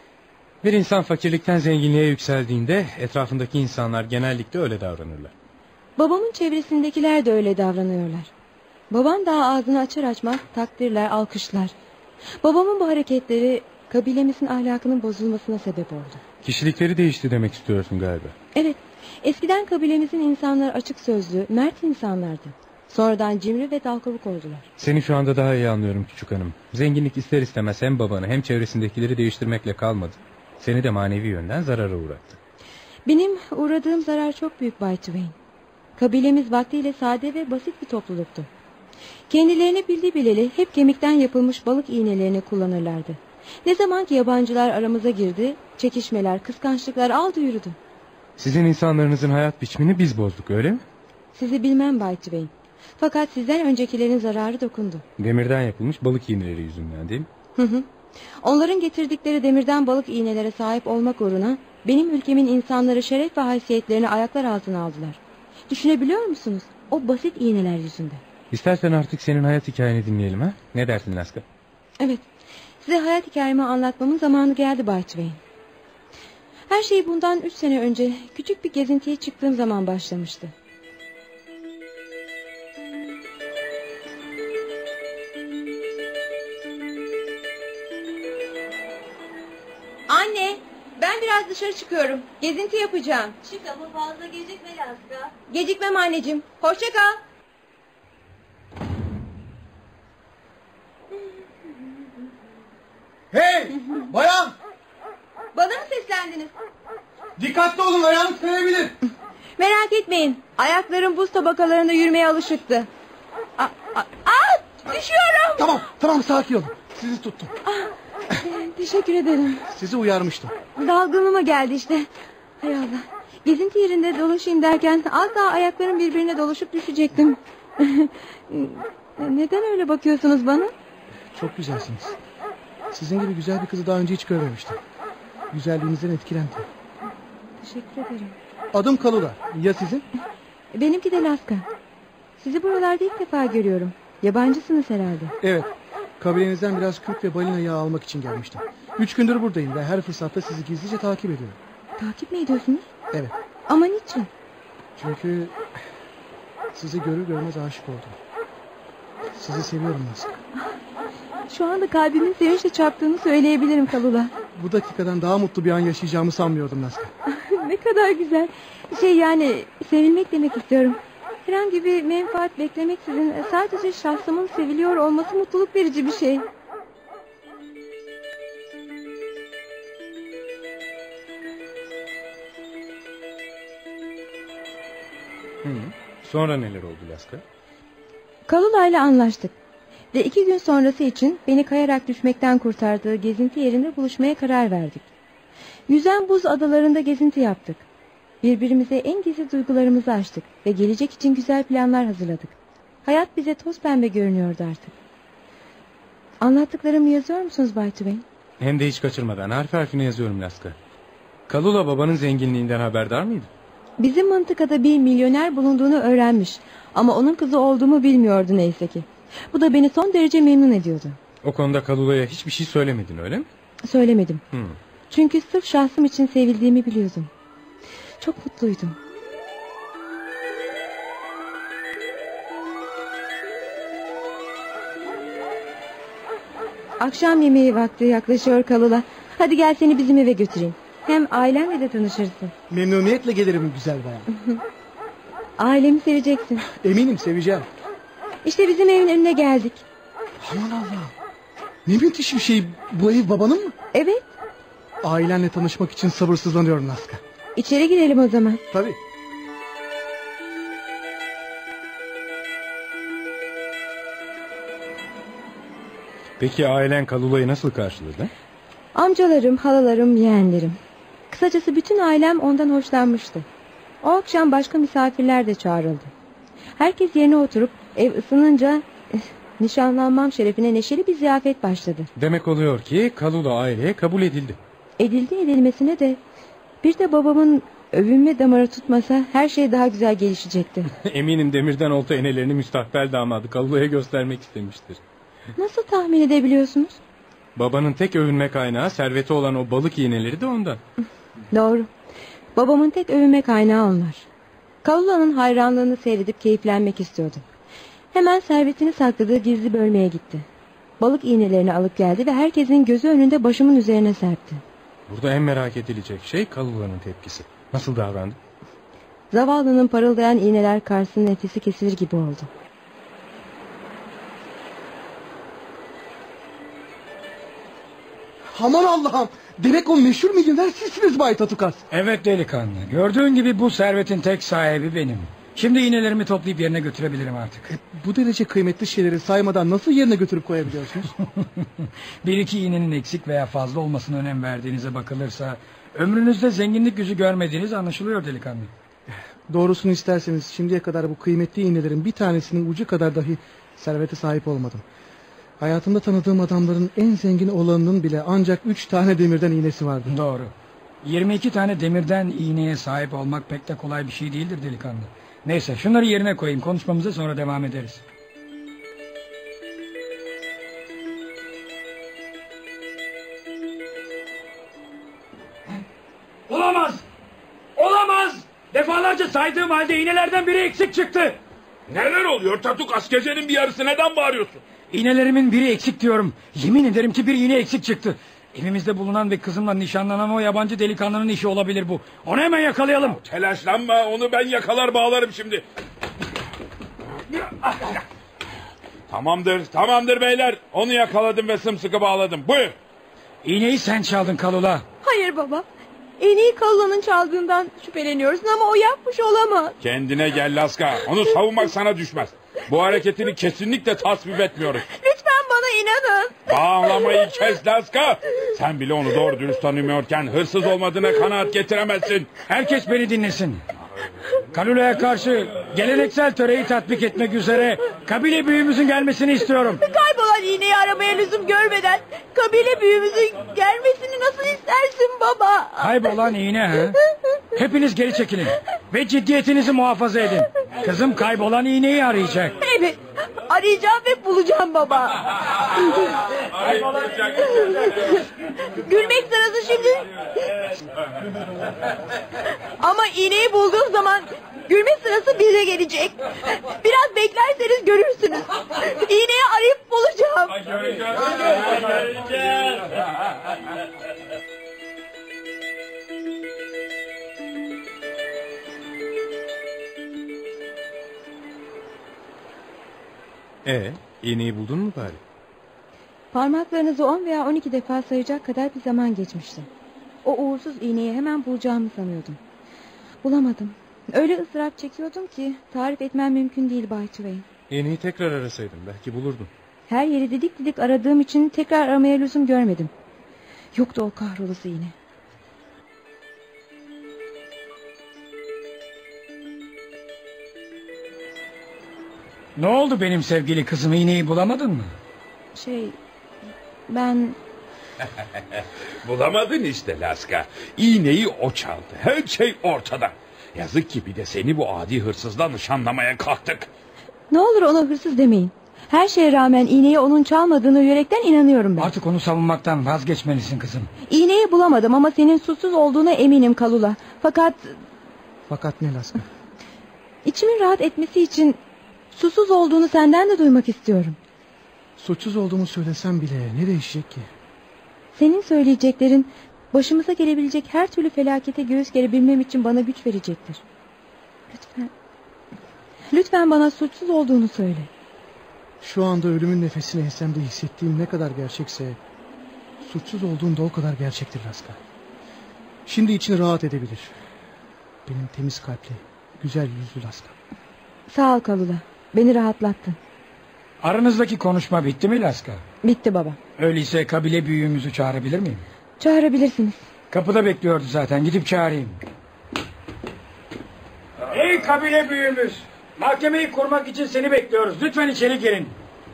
Bir insan fakirlikten zenginliğe yükseldiğinde etrafındaki insanlar genellikle öyle davranırlar. Babamın çevresindekiler de öyle davranıyorlar. Babam daha ağzını açar açmaz takdirler, alkışlar. Babamın bu hareketleri kabilemizin ahlakının bozulmasına sebep oldu. Kişilikleri değişti demek istiyorsun galiba. Evet. Eskiden kabilemizin insanları açık sözlü, mert insanlardı. Sonradan cimri ve dalgalık oldular. Seni şu anda daha iyi anlıyorum küçük hanım. Zenginlik ister istemez hem babanı hem çevresindekileri değiştirmekle kalmadı. Seni de manevi yönden zarara uğrattı. Benim uğradığım zarar çok büyük Bay Twain. Kabilemiz vaktiyle sade ve basit bir topluluktu. Kendilerini bildi bileli hep kemikten yapılmış balık iğnelerini kullanırlardı. Ne zaman ki yabancılar aramıza girdi, çekişmeler, kıskançlıklar aldı yürüdü. Sizin insanlarınızın hayat biçimini biz bozduk, öyle mi? Sizi bilmem Bay Twain. Fakat sizden öncekilerin zararı dokundu. Demirden yapılmış balık iğneleri yüzünden değil mi? Hı hı. Onların getirdikleri demirden balık iğnelere sahip olmak uğruna benim ülkemin insanları şeref ve haysiyetlerini ayaklar altına aldılar. Düşünebiliyor musunuz? O basit iğneler yüzünden. İstersen artık senin hayat hikayeni dinleyelim ha? Ne dersin Laska? Evet. Size hayat hikayemi anlatmamın zamanı geldi Bay Twain. Her şey bundan 3 sene önce küçük bir gezintiye çıktığım zaman başlamıştı. Anne, ben biraz dışarı çıkıyorum. Gezinti yapacağım. Çık ama fazla gecikme Laska. Gecikmem anneciğim. Hoşça kal. Hey! Bayan! Bana mı seslendiniz? Dikkatli olun, ayağınız kayabilir. Merak etmeyin. Ayaklarım buz tabakalarında yürümeye alışıktı. Düşüyorum. Tamam, sakin olun. Sizi tuttum. Teşekkür ederim. Sizi uyarmıştım. Dalgınlığıma geldi işte. Hay Allah. Gezinti yerinde dolaşayım derken az daha ayaklarım birbirine doluşup düşecektim. Neden öyle bakıyorsunuz bana? Çok güzelsiniz. Sizin gibi güzel bir kızı daha önce hiç görmemiştim. Güzelliğinizden etkilendim. Teşekkür ederim. Adım Kalula. Ya sizin? Benimki de Laska. Sizi buralarda ilk defa görüyorum. Yabancısınız herhalde. Evet. Kabilenizden biraz kürk ve balina yağı almak için gelmiştim. 3 gündür buradayım ve her fırsatta sizi gizlice takip ediyorum. Takip mi ediyorsunuz? Evet. Ama niçin? Çünkü sizi görür görmez aşık oldum. Sizi seviyorum Laska. Şu anda kalbimin sevinçle çarptığını söyleyebilirim Kalula. Bu dakikadan daha mutlu bir an yaşayacağımı sanmıyordum Laska. Ne kadar güzel. Yani sevilmek demek istiyorum. Herhangi bir menfaat beklemeksizin sadece şahsımın seviliyor olması mutluluk verici bir şey. Sonra neler oldu Laska? Kalula ile anlaştık. Ve 2 gün sonrası için beni kayarak düşmekten kurtardığı gezinti yerinde buluşmaya karar verdik. Yüzen buz adalarında gezinti yaptık. Birbirimize en gizli duygularımızı açtık ve gelecek için güzel planlar hazırladık. Hayat bize toz pembe görünüyordu artık. Anlattıklarımı yazıyor musunuz Bay Twain? Hem de hiç kaçırmadan harf harfine yazıyorum Laska. Kalula babanın zenginliğinden haberdar mıydı? Bizim mıntıkada bir milyoner bulunduğunu öğrenmiş. Ama onun kızı olduğumu bilmiyordu neyse ki. Bu da beni son derece memnun ediyordu. O konuda Kalula'ya hiçbir şey söylemedin öyle mi? Söylemedim. Çünkü sırf şahsım için sevildiğimi biliyordum. Çok mutluydum. Akşam yemeği vakti yaklaşıyor Kalula. Hadi gel seni bizim eve götüreyim. Hem ailemle de tanışırsın. Memnuniyetle gelirim güzel bayan. Ailemi seveceksin. Eminim seveceğim. İşte bizim evin önüne geldik. Aman Allah'ım. Ne müthiş bir şey. Bu ev babanın mı? Evet. Ailenle tanışmak için sabırsızlanıyorum Laska. İçeri girelim o zaman. Tabii. Peki ailen Kalula'yı nasıl karşıladı? Amcalarım, halalarım, yeğenlerim. Kısacası bütün ailem ondan hoşlanmıştı. O akşam başka misafirler de çağrıldı. Herkes yerine oturup ev ısınınca nişanlanmam şerefine neşeli bir ziyafet başladı. Demek oluyor ki Kalula aileye kabul edildi. Edildi edilmesine de bir de babamın övünme damarı tutmasa her şey daha güzel gelişecekti. Eminim demirden olta enelerini müstakbel damadı Kalula'ya göstermek istemiştir. Nasıl tahmin edebiliyorsunuz? Babanın tek övünme kaynağı serveti olan o balık iğneleri de ondan. Doğru. Babamın tek övünme kaynağı onlar. Kalula'nın hayranlığını seyredip keyiflenmek istiyordu. Hemen servetini sakladığı gizli bölmeye gitti. Balık iğnelerini alıp geldi ve herkesin gözü önünde başımın üzerine serpti. Burada en merak edilecek şey Kalula'nın tepkisi. Nasıl davrandı? Zavallının parıldayan iğneler karşısında nefesi kesilir gibi oldu. Aman Allah'ım. Demek o meşhur milyoner sizsiniz Bay Tatukas. Evet delikanlı. Gördüğün gibi bu servetin tek sahibi benim. Şimdi iğnelerimi toplayıp yerine götürebilirim artık. Bu derece kıymetli şeyleri saymadan nasıl yerine götürüp koyabiliyorsunuz? Bir iki iğnenin eksik veya fazla olmasına önem verdiğinize bakılırsa ömrünüzde zenginlik yüzü görmediğiniz anlaşılıyor delikanlı. Doğrusunu isterseniz şimdiye kadar bu kıymetli iğnelerin bir tanesinin ucu kadar dahi servete sahip olmadım. Hayatımda tanıdığım adamların en zengin olanının bile ancak 3 tane demirden iğnesi vardı. Doğru. 22 tane demirden iğneye sahip olmak pek de kolay bir şey değildir delikanlı. Neyse şunları yerine koyayım, konuşmamıza sonra devam ederiz. Olamaz! Olamaz! Defalarca saydığım halde iğnelerden biri eksik çıktı. Neler oluyor Tatukas, gecenin bir yarısı neden bağırıyorsun? İğnelerimin biri eksik diyorum. Yemin ederim ki bir iğne eksik çıktı. Evimizde bulunan ve kızımla nişanlanan o yabancı delikanlının işi olabilir bu. Onu hemen yakalayalım. Telaşlanma, onu ben yakalar bağlarım şimdi. Tamamdır beyler. Onu yakaladım ve sımsıkı bağladım. Buyur. İğneyi sen çaldın Kalula. Hayır baba. İğneyi Kalula'nın çaldığından şüpheleniyorsun ama o yapmış olamaz. Kendine gel Laska. Onu savunmak sana düşmez. Bu hareketini kesinlikle tasvip etmiyoruz. Lütfen bana inanın. Bağlamayı kes Laska. Sen bile onu doğru dürüst tanımıyorken hırsız olmadığına kanaat getiremezsin. Herkes beni dinlesin. Kalula'ya karşı geleneksel töreyi tatbik etmek üzere kabile büyüğümüzün gelmesini istiyorum. Kaybolan iğneyi aramaya lüzum görmeden kabile büyüğümüzün gelmesini nasıl istersin baba? Kaybolan iğne ha? Hepiniz geri çekilin ve ciddiyetinizi muhafaza edin. Kızım kaybolan iğneyi arayacak. Evet, arayacağım ve bulacağım baba. Gülmek sırası şimdi. Ama iğneyi bulduğum zaman Gülme sırası bize gelecek. Biraz beklerseniz görürsünüz. İğneyi arayıp bulacağım. İğneyi buldun mu bari? Parmaklarınızı 10 veya 12 defa sayacak kadar bir zaman geçmişti. O uğursuz iğneyi hemen bulacağımı sanıyordum. Bulamadım. Öyle ıstırap çekiyordum ki tarif etmem mümkün değil Bay Twain. İğneyi tekrar arasaydın belki bulurdun. Her yeri didik didik aradığım için tekrar aramaya lüzum görmedim. Yoktu o kahrolası iğne. Ne oldu benim sevgili kızım, iğneyi bulamadın mı? Ben... Bulamadın işte Laska. İğneyi o çaldı. Her şey ortada. Yazık ki bir de seni bu adi hırsızla nişanlamaya kalktık. Ne olur ona hırsız demeyin. Her şeye rağmen iğneyi onun çalmadığını yürekten inanıyorum ben. Artık onu savunmaktan vazgeçmelisin kızım. İğneyi bulamadım ama senin suçsuz olduğuna eminim Kalula. Fakat ne Laska? içimin rahat etmesi için suçsuz olduğunu senden de duymak istiyorum. Suçsuz olduğumu söylesem bile ne değişecek ki? Senin söyleyeceklerin başımıza gelebilecek her türlü felakete göğüs gerebilmem için bana güç verecektir. Lütfen bana suçsuz olduğunu söyle. Şu anda ölümün nefesini ensemde hissettiğim ne kadar gerçekse, suçsuz olduğum da o kadar gerçektir Laska. Şimdi için rahat edebilir. Benim temiz kalpli, güzel yüzlü Laska. Sağ ol Kalula. Beni rahatlattın. Aranızdaki konuşma bitti mi Laska? Bitti baba. Öyleyse kabile büyüğümüzü çağırabilir miyim? Çağırabilirsiniz. Kapıda bekliyordu zaten, gidip çağırayım. Ey kabile büyüğümüz! Mahkemeyi kurmak için seni bekliyoruz. Lütfen içeri girin.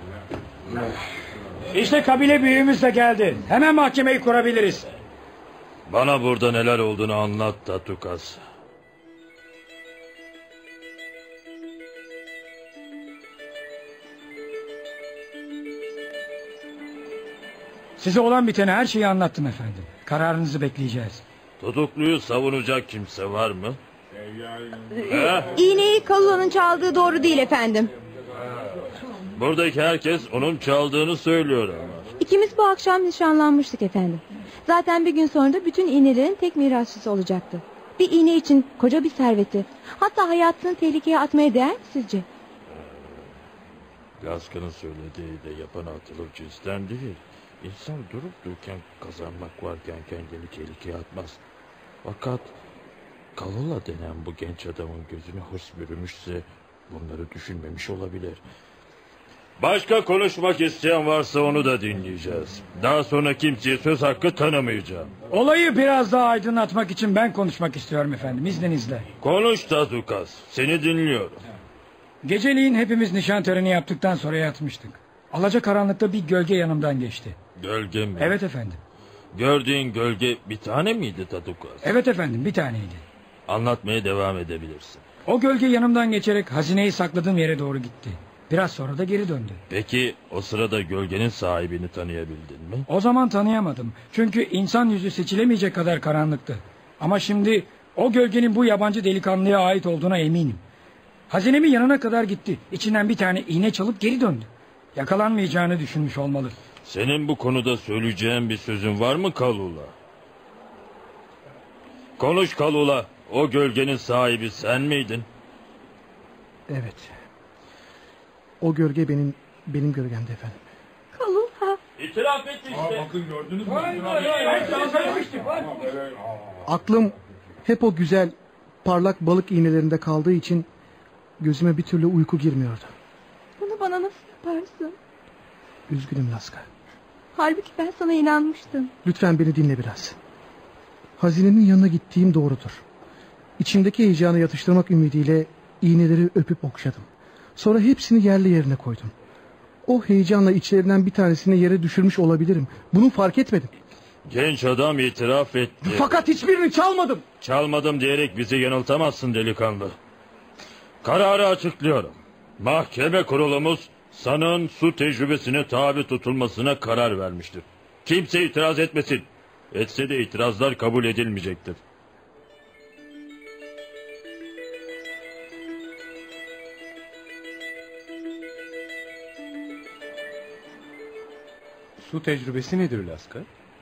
İşte kabile büyüğümüz de geldi. Hemen mahkemeyi kurabiliriz. Bana burada neler olduğunu anlat Tatukas. Size olan biteni her şeyi anlattım efendim. Kararınızı bekleyeceğiz. Tutukluyu savunacak kimse var mı? İğneyi Kalula'nın çaldığı doğru değil efendim. Buradaki herkes onun çaldığını söylüyor ama. İkimiz bu akşam nişanlanmıştık efendim. Zaten bir gün sonra da bütün iğnelerin tek mirasçısı olacaktı. Bir iğne için koca bir serveti, hatta hayatını tehlikeye atmaya değer mi sizce? Laska'nın söylediği de yapan atılıp cinsten değil. İnsan durup dururken kazanmak varken kendini tehlikeye atmaz. Fakat Kalula denen bu genç adamın gözüne hırs bürümüşse bunları düşünmemiş olabilir. Başka konuşmak isteyen varsa onu da dinleyeceğiz. Daha sonra kimseye söz hakkı tanımayacağım. Olayı biraz daha aydınlatmak için ben konuşmak istiyorum efendim, izninizle. Konuş Tatukas, seni dinliyorum. Geceliğin hepimiz nişan töreni yaptıktan sonra yatmıştık. Alacakaranlıkta bir gölge yanımdan geçti. Gölge mi? Evet efendim. Gördüğün gölge bir tane miydi Tatukas? Evet efendim, bir taneydi. Anlatmaya devam edebilirsin. O gölge yanımdan geçerek hazineyi sakladığım yere doğru gitti. Biraz sonra da geri döndü. Peki o sırada gölgenin sahibini tanıyabildin mi? O zaman tanıyamadım. Çünkü insan yüzü seçilemeyecek kadar karanlıktı. Ama şimdi o gölgenin bu yabancı delikanlıya ait olduğuna eminim. Hazinemin yanına kadar gitti. İçinden bir tane iğne çalıp geri döndü. Yakalanmayacağını düşünmüş olmalı. Senin bu konuda söyleyeceğin bir sözün var mı Kalula? Konuş Kalula. O gölgenin sahibi sen miydin? Evet. O gölge benim gölgemdi efendim. Kalula. İtiraf etti işte. Bakın gördünüz mü? Aklım hep o güzel parlak balık iğnelerinde kaldığı için gözüme bir türlü uyku girmiyordu. Bunu bana nasıl yaparsın? Üzgünüm Laska. Halbuki ben sana inanmıştım. Lütfen beni dinle biraz. Hazinenin yanına gittiğim doğrudur. İçimdeki heyecanı yatıştırmak ümidiyle iğneleri öpüp okşadım. Sonra hepsini yerli yerine koydum. O heyecanla içlerinden bir tanesini yere düşürmüş olabilirim. Bunu fark etmedim. Genç adam itiraf etti. Fakat hiçbirini çalmadım. Çalmadım diyerek bizi yanıltamazsın delikanlı. Kararı açıklıyorum. Mahkeme kurulumuz sanığın su tecrübesine tabi tutulmasına karar vermiştir. Kimse itiraz etmesin. Etse de itirazlar kabul edilmeyecektir. Su tecrübesi nedir Laska?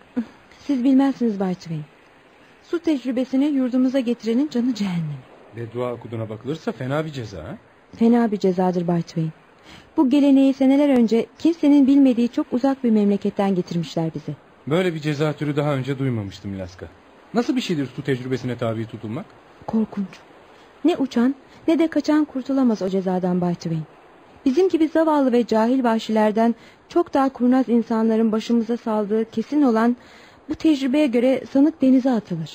Siz bilmezsiniz Bay Twain. Su tecrübesini yurdumuza getirenin canı cehennem. Beddua okuduğuna bakılırsa fena bir ceza. Ha? Fena bir cezadır Bay Twain. Bu geleneği seneler önce kimsenin bilmediği çok uzak bir memleketten getirmişler bize. Böyle bir ceza türü daha önce duymamıştım Laska. Nasıl bir şeydir su tecrübesine tabi tutulmak? Korkunç. Ne uçan ne de kaçan kurtulamaz o cezadan Bay Twain. Bizim gibi zavallı ve cahil vahşilerden çok daha kurnaz insanların başımıza saldığı kesin olan bu tecrübeye göre sanık denize atılır.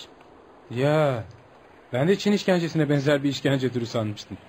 Ya ben de Çin işkencesine benzer bir işkence türü sanmıştım.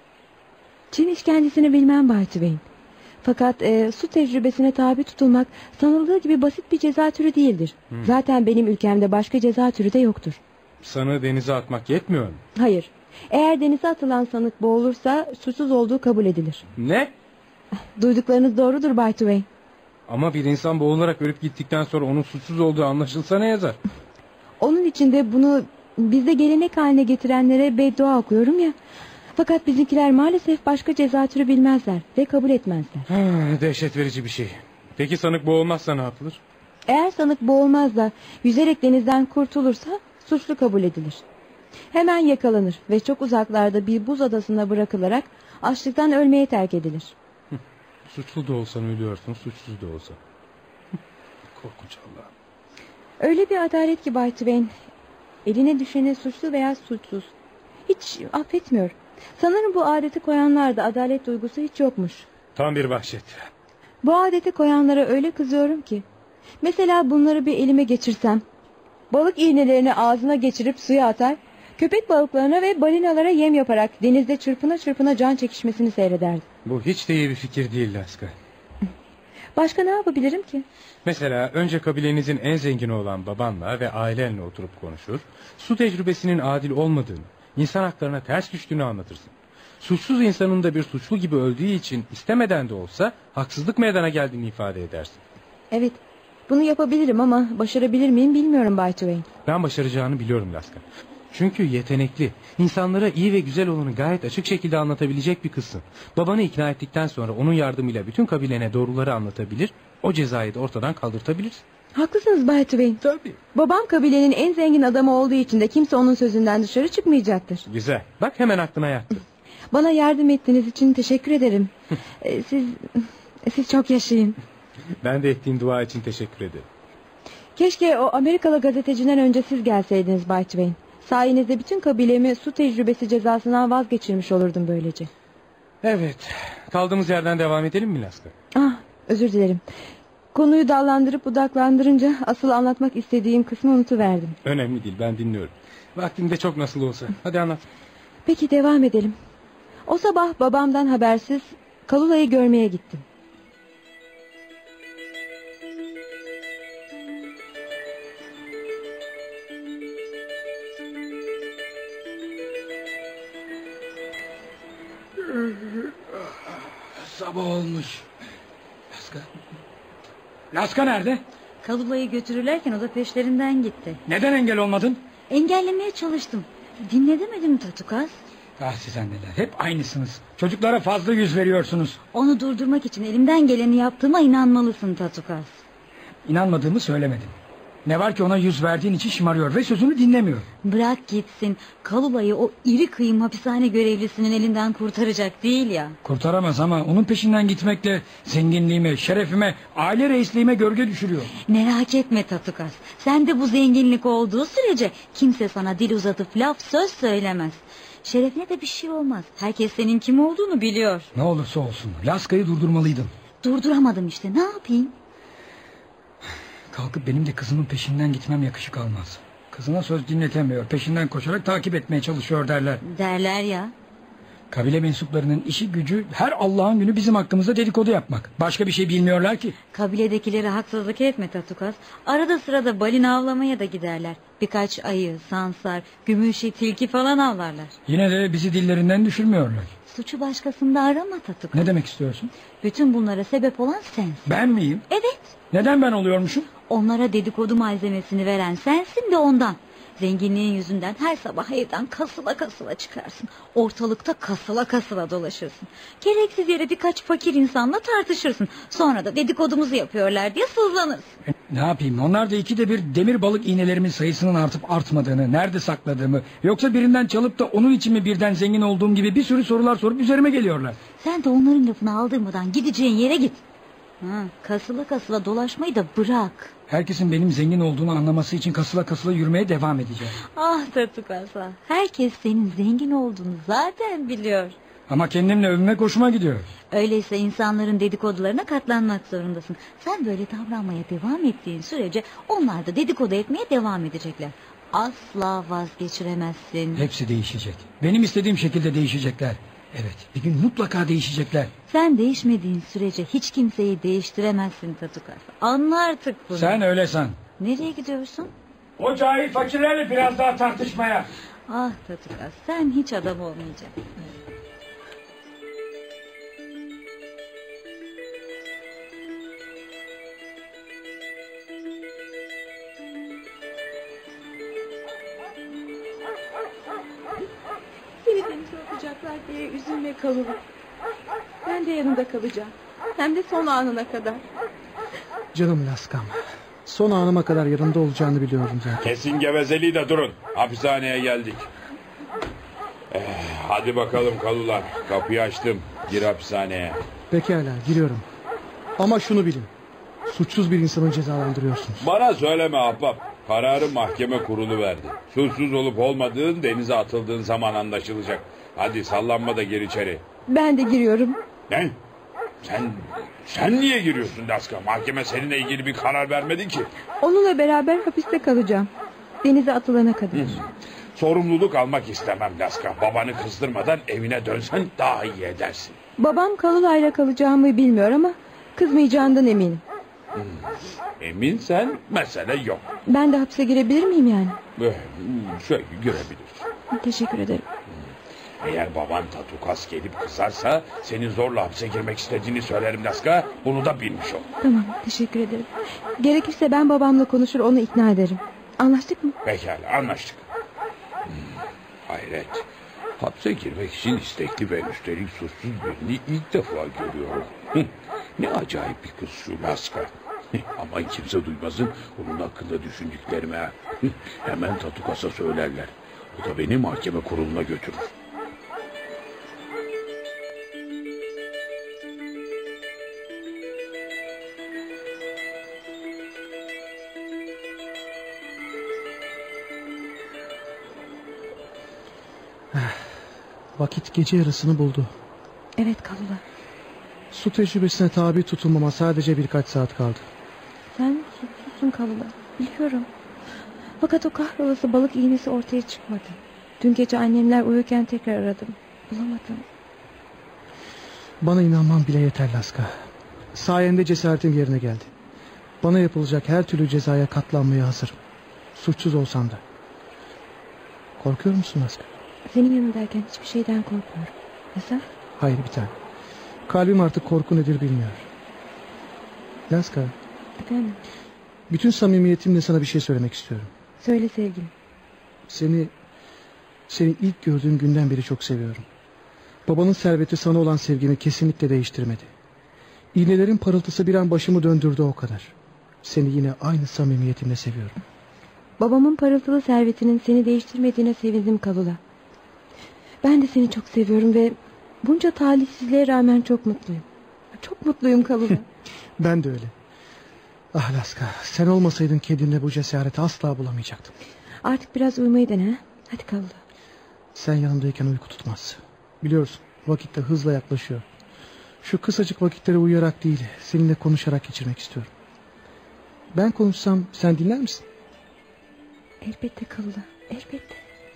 Çin işkencesini bilmem Bay Twain. Fakat su tecrübesine tabi tutulmak sanıldığı gibi basit bir ceza türü değildir. Zaten benim ülkemde başka ceza türü de yoktur. Sanığı denize atmak yetmiyor mu? Hayır. Eğer denize atılan sanık boğulursa suçsuz olduğu kabul edilir. Ne? Duyduklarınız doğrudur Bay Twain. Ama bir insan boğularak ölüp gittikten sonra onun suçsuz olduğu anlaşılsa ne yazar? Onun için de bunu bizde gelenek haline getirenlere beddua okuyorum ya. Fakat bizimkiler maalesef başka ceza türü bilmezler ve kabul etmezler. Dehşet verici bir şey. Peki sanık boğulmazsa ne yapılır? Eğer sanık boğulmaz da yüzerek denizden kurtulursa suçlu kabul edilir. Hemen yakalanır ve çok uzaklarda bir buz adasına bırakılarak açlıktan ölmeye terk edilir. Suçlu da olsan ölüyorsun, suçsuz da olsa. Korkunç Allah'ım. Öyle bir adalet ki Bay Twain, eline düşeni suçlu veya suçsuz hiç affetmiyor. Sanırım bu adeti koyanlarda adalet duygusu hiç yokmuş. Tam bir vahşet. Bu adeti koyanlara öyle kızıyorum ki. Mesela bunları bir elime geçirsem, balık iğnelerini ağzına geçirip suya atar, köpek balıklarına ve balinalara yem yaparak denizde çırpına çırpına can çekişmesini seyrederdim. Bu hiç de iyi bir fikir değil Laska. Başka ne yapabilirim ki? Mesela önce kabilenizin en zengini olan babanla ve ailenle oturup konuşur, su tecrübesinin adil olmadığını, insan haklarına ters düştüğünü anlatırsın. Suçsuz insanın da bir suçlu gibi öldüğü için istemeden de olsa haksızlık meydana geldiğini ifade edersin. Evet, bunu yapabilirim ama başarabilir miyim bilmiyorum Bay Twain. Ben başaracağını biliyorum Laska. Çünkü yetenekli, insanlara iyi ve güzel olanı gayet açık şekilde anlatabilecek bir kızsın. Babanı ikna ettikten sonra onun yardımıyla bütün kabilene doğruları anlatabilir, o cezayı da ortadan kaldırtabilirsin. Haklısınız Bay Twain. Tabii. Babam kabilenin en zengin adamı olduğu için de kimse onun sözünden dışarı çıkmayacaktır. Güzel, bak hemen aklına yattı. Bana yardım ettiğiniz için teşekkür ederim. Siz çok yaşayın. Ben de ettiğin dua için teşekkür ederim. Keşke o Amerikalı gazeteciden önce siz gelseydiniz Bay Twain. Sayenizde bütün kabilemi su tecrübesi cezasından vazgeçirmiş olurdum böylece. Evet, kaldığımız yerden devam edelim mi Laska? Özür dilerim. Konuyu dallandırıp budaklandırınca asıl anlatmak istediğim kısmı unutuverdim. Önemli değil, ben dinliyorum. Vaktinde çok nasıl olsa. Hadi anlat. Peki devam edelim. O sabah babamdan habersiz Kalula'yı görmeye gittim. Sabah olmuş. Laska nerede? Kalula'yı götürürlerken o da peşlerinden gitti. Neden engel olmadın? Engellemeye çalıştım. Dinledemedim Tatukas. Siz anneler hep aynısınız. Çocuklara fazla yüz veriyorsunuz. Onu durdurmak için elimden geleni yaptığıma inanmalısın Tatukas. İnanmadığımı söylemedim. Ne var ki ona yüz verdiğin için şımarıyor ve sözünü dinlemiyor. Bırak gitsin. Kalula'yı o iri kıyım hapishane görevlisinin elinden kurtaracak değil ya. Kurtaramaz ama onun peşinden gitmekle zenginliğime, şerefime, aile reisliğime gölge düşürüyor. Merak etme Tatukas. Sende bu zenginlik olduğu sürece kimse sana dil uzatıp laf söz söylemez. Şerefine de bir şey olmaz. Herkes senin kim olduğunu biliyor. Ne olursa olsun Laska'yı durdurmalıydım. Durduramadım işte, ne yapayım? Kalkıp benim de kızımın peşinden gitmem yakışık almaz. Kızına söz dinletemiyor, peşinden koşarak takip etmeye çalışıyor derler. Derler ya. Kabile mensuplarının işi gücü her Allah'ın günü bizim hakkımızda dedikodu yapmak. Başka bir şey bilmiyorlar ki. Kabiledekilere haksızlık etme Tatukas. Arada sırada balina avlamaya da giderler. Birkaç ayı, sansar, gümüşü, tilki falan avlarlar. Yine de bizi dillerinden düşürmüyorlar. Suçu başkasında arama Tatukas. Ne demek istiyorsun? Bütün bunlara sebep olan sensin. Ben miyim? Evet. Neden ben oluyormuşum? Onlara dedikodu malzemesini veren sensin de ondan. Zenginliğin yüzünden her sabah evden kasıla kasıla çıkarsın. Ortalıkta kasıla kasıla dolaşırsın. Gereksiz yere birkaç fakir insanla tartışırsın. Sonra da dedikodumuzu yapıyorlar diye sızlanırsın. Ne yapayım? Onlar da ikide bir demir balık iğnelerimin sayısının artıp artmadığını, nerede sakladığımı, yoksa birinden çalıp da onun için mi birden zengin olduğum gibi bir sürü sorular sorup üzerime geliyorlar. Sen de onların lafını aldırmadan gideceğin yere git. Kasıla kasıla dolaşmayı da bırak. Herkesin benim zengin olduğunu anlaması için kasıla kasıla yürümeye devam edeceğim. Ah Tatukasa, herkes senin zengin olduğunu zaten biliyor. Ama kendimle övünmek hoşuma gidiyor. Öyleyse insanların dedikodularına katlanmak zorundasın. Sen böyle davranmaya devam ettiğin sürece onlar da dedikodu etmeye devam edecekler. Asla vazgeçiremezsin. Hepsi değişecek. Benim istediğim şekilde değişecekler. Evet, bir gün mutlaka değişecekler. Sen değişmediğin sürece hiç kimseyi değiştiremezsin Tatukasa. Anla artık bunu. Sen öyle san. Nereye gidiyorsun? O cahil fakirlerle biraz daha tartışmaya. Ah Tatukasa, sen hiç adam olmayacaksın. Seni denize atacaklar diye üzülme Kalula. Ben de yanında kalacağım. Hem de son anına kadar. Canım Laskam. Son anıma kadar yanımda olacağını biliyorum zaten. Kesin gevezeliği de durun. Hapishaneye geldik. Hadi bakalım Kalular. Kapıyı açtım. Gir hapishaneye. Pekala giriyorum. Ama şunu bilin. Suçsuz bir insanı cezalandırıyorsunuz. Bana söyleme ahbap. Kararı mahkeme kurulu verdi. Suçsuz olup olmadığın denize atıldığın zaman anlaşılacak. Hadi sallanma da gir içeri. Ben de giriyorum. Ne? Sen niye giriyorsun Laska? Mahkeme seninle ilgili bir karar vermedi ki. Onunla beraber hapiste kalacağım. Denize atılana kadar. Sorumluluk almak istemem Laska. Babanı kızdırmadan evine dönsen daha iyi edersin. Babam Kalula'yla kalacağımı bilmiyor ama kızmayacağından eminim. Eminsen mesele yok. Ben de hapse girebilir miyim yani? Girebilirsin. Teşekkür ederim. Eğer baban Tatukas gelip kızarsa senin zorla hapse girmek istediğini söylerim Laska. Bunu da bilmiş ol. Tamam, teşekkür ederim. Gerekirse ben babamla konuşur onu ikna ederim. Anlaştık mı? Pekala, anlaştık. Hayret. Hapse girmek için istekli ve üstelik suçsuz birini ilk defa görüyorum. Ne acayip bir kız şu Laska. Ama kimse duymasın onun hakkında düşündüklerime. Hemen Tatukas'a söylerler. O da beni mahkeme kuruluna götürür. Vakit gece yarısını buldu. Evet Kalula. Su tecrübesine tabi tutulmama sadece birkaç saat kaldı. Sen suçsuzsun Kalula. Biliyorum. Fakat o kahrolası balık iğnesi ortaya çıkmadı. Dün gece annemler uyurken tekrar aradım. Bulamadım. Bana inanman bile yeter Laska. Sayende cesaretim yerine geldi. Bana yapılacak her türlü cezaya katlanmaya hazırım. Suçsuz olsam da. Korkuyor musun Laska? Senin yanındayken hiçbir şeyden korkmuyorum. Ya sen? Hayır bir tane. Kalbim artık korku nedir bilmiyor. Laska. Efendim? Bütün samimiyetimle sana bir şey söylemek istiyorum. Söyle sevgilim. Seni ilk gördüğüm günden beri çok seviyorum. Babanın serveti sana olan sevgimi kesinlikle değiştirmedi. İğnelerin parıltısı bir an başımı döndürdü o kadar. Seni yine aynı samimiyetimle seviyorum. Babamın parıltılı servetinin seni değiştirmediğine sevindim Kalula. Ben de seni çok seviyorum ve bunca talihsizliğe rağmen çok mutluyum. Çok mutluyum Kalula. Ben de öyle. Ah Laska, sen olmasaydın kendimle bu cesareti asla bulamayacaktım. Artık biraz uyumayı dene. Hadi Kalula. Sen yanımdayken uyku tutmaz. Biliyorsun vakit de hızla yaklaşıyor. Şu kısacık vakitleri uyuyarak değil, seninle konuşarak geçirmek istiyorum. Ben konuşsam sen dinler misin? Elbette Kalula, elbette.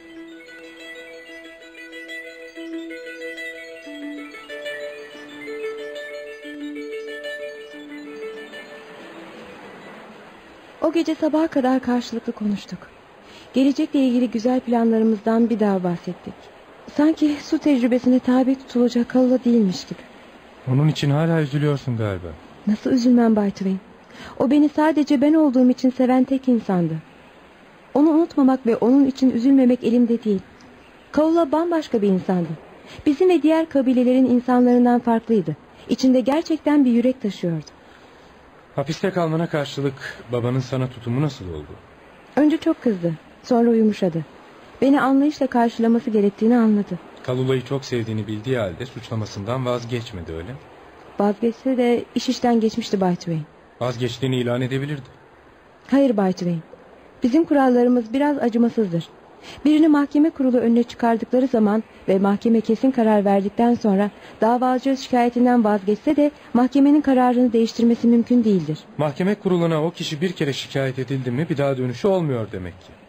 O gece sabaha kadar karşılıklı konuştuk. Gelecekle ilgili güzel planlarımızdan bir daha bahsettik. Sanki su tecrübesine tabi tutulacak Kalula değilmiş gibi. Onun için hala üzülüyorsun galiba. Nasıl üzülmem Bay Twain? O beni sadece ben olduğum için seven tek insandı. Onu unutmamak ve onun için üzülmemek elimde değil. Kalula bambaşka bir insandı. Bizim ve diğer kabilelerin insanlarından farklıydı. İçinde gerçekten bir yürek taşıyordu. Hapiste kalmana karşılık babanın sana tutumu nasıl oldu? Önce çok kızdı. Sonra yumuşadı. Beni anlayışla karşılaması gerektiğini anladı. Kalula'yı çok sevdiğini bildiği halde suçlamasından vazgeçmedi, öyle mi? Vazgeçse de iş işten geçmişti Bay Twain. Vazgeçtiğini ilan edebilirdi. Hayır Bay Twain. Bizim kurallarımız biraz acımasızdır. Birini mahkeme kurulu önüne çıkardıkları zaman ve mahkeme kesin karar verdikten sonra davacı şikayetinden vazgeçse de mahkemenin kararını değiştirmesi mümkün değildir. Mahkeme kuruluna o kişi bir kere şikayet edildi mi bir daha dönüşü olmuyor demek ki.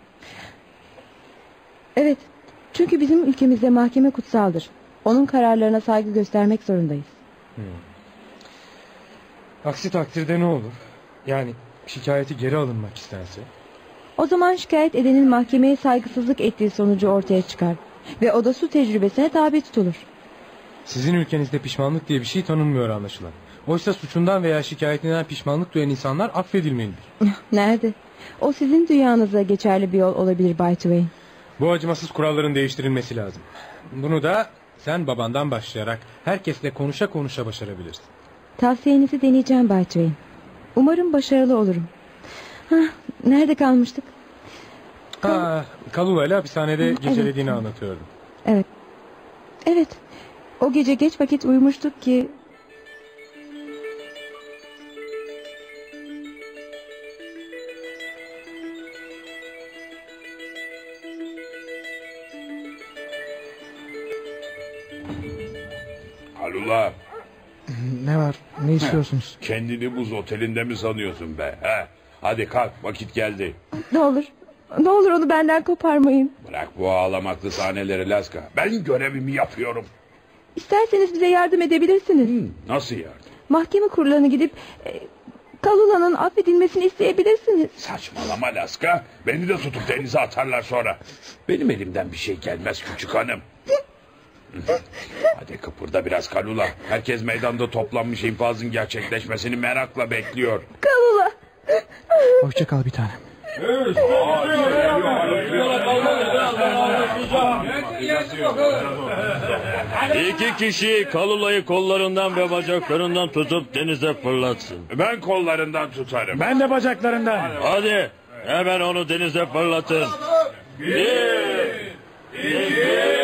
Evet, çünkü bizim ülkemizde mahkeme kutsaldır. Onun kararlarına saygı göstermek zorundayız. Aksi takdirde ne olur? Yani şikayeti geri alınmak istense? O zaman şikayet edenin mahkemeye saygısızlık ettiği sonucu ortaya çıkar. Ve o da su tecrübesine tabi tutulur. Sizin ülkenizde pişmanlık diye bir şey tanınmıyor anlaşılan. Oysa suçundan veya şikayetinden pişmanlık duyan insanlar affedilmelidir. Nerede? O sizin dünyanızda geçerli bir yol olabilir Bay Twain. Bu acımasız kuralların değiştirilmesi lazım. Bunu da sen babandan başlayarak herkesle konuşa konuşa başarabilirsin. Tavsiyenizi deneyeceğim Bay Twain. Umarım başarılı olurum. Nerede kalmıştık? Kalula'yla hapishanede gecelediğini anlatıyordum. Evet. Evet. O gece geç vakit uyumuştuk ki... Kalula. Ne var? Ne istiyorsunuz? Kendini buz otelinde mi sanıyorsun be? He? Hadi kalk, vakit geldi. Ne olur. Ne olur onu benden koparmayın. Bırak bu ağlamaklı sahneleri Laska. Ben görevimi yapıyorum. İsterseniz bize yardım edebilirsiniz. Nasıl yardım? Mahkeme kuruluna gidip Kalula'nın affedilmesini isteyebilirsiniz. Saçmalama Laska. Beni de tutup denize atarlar sonra. Benim elimden bir şey gelmez küçük hanım. Hadi kıpırda biraz Kalula. Herkes meydanda toplanmış, infazın gerçekleşmesini merakla bekliyor. Kalula. Hoşça kal bir tanem. İki kişi Kalula'yı kollarından ve bacaklarından tutup denize fırlatsın. Ben kollarından tutarım. Ben de bacaklarından. Hadi hemen onu denize fırlatın. Bir, iki,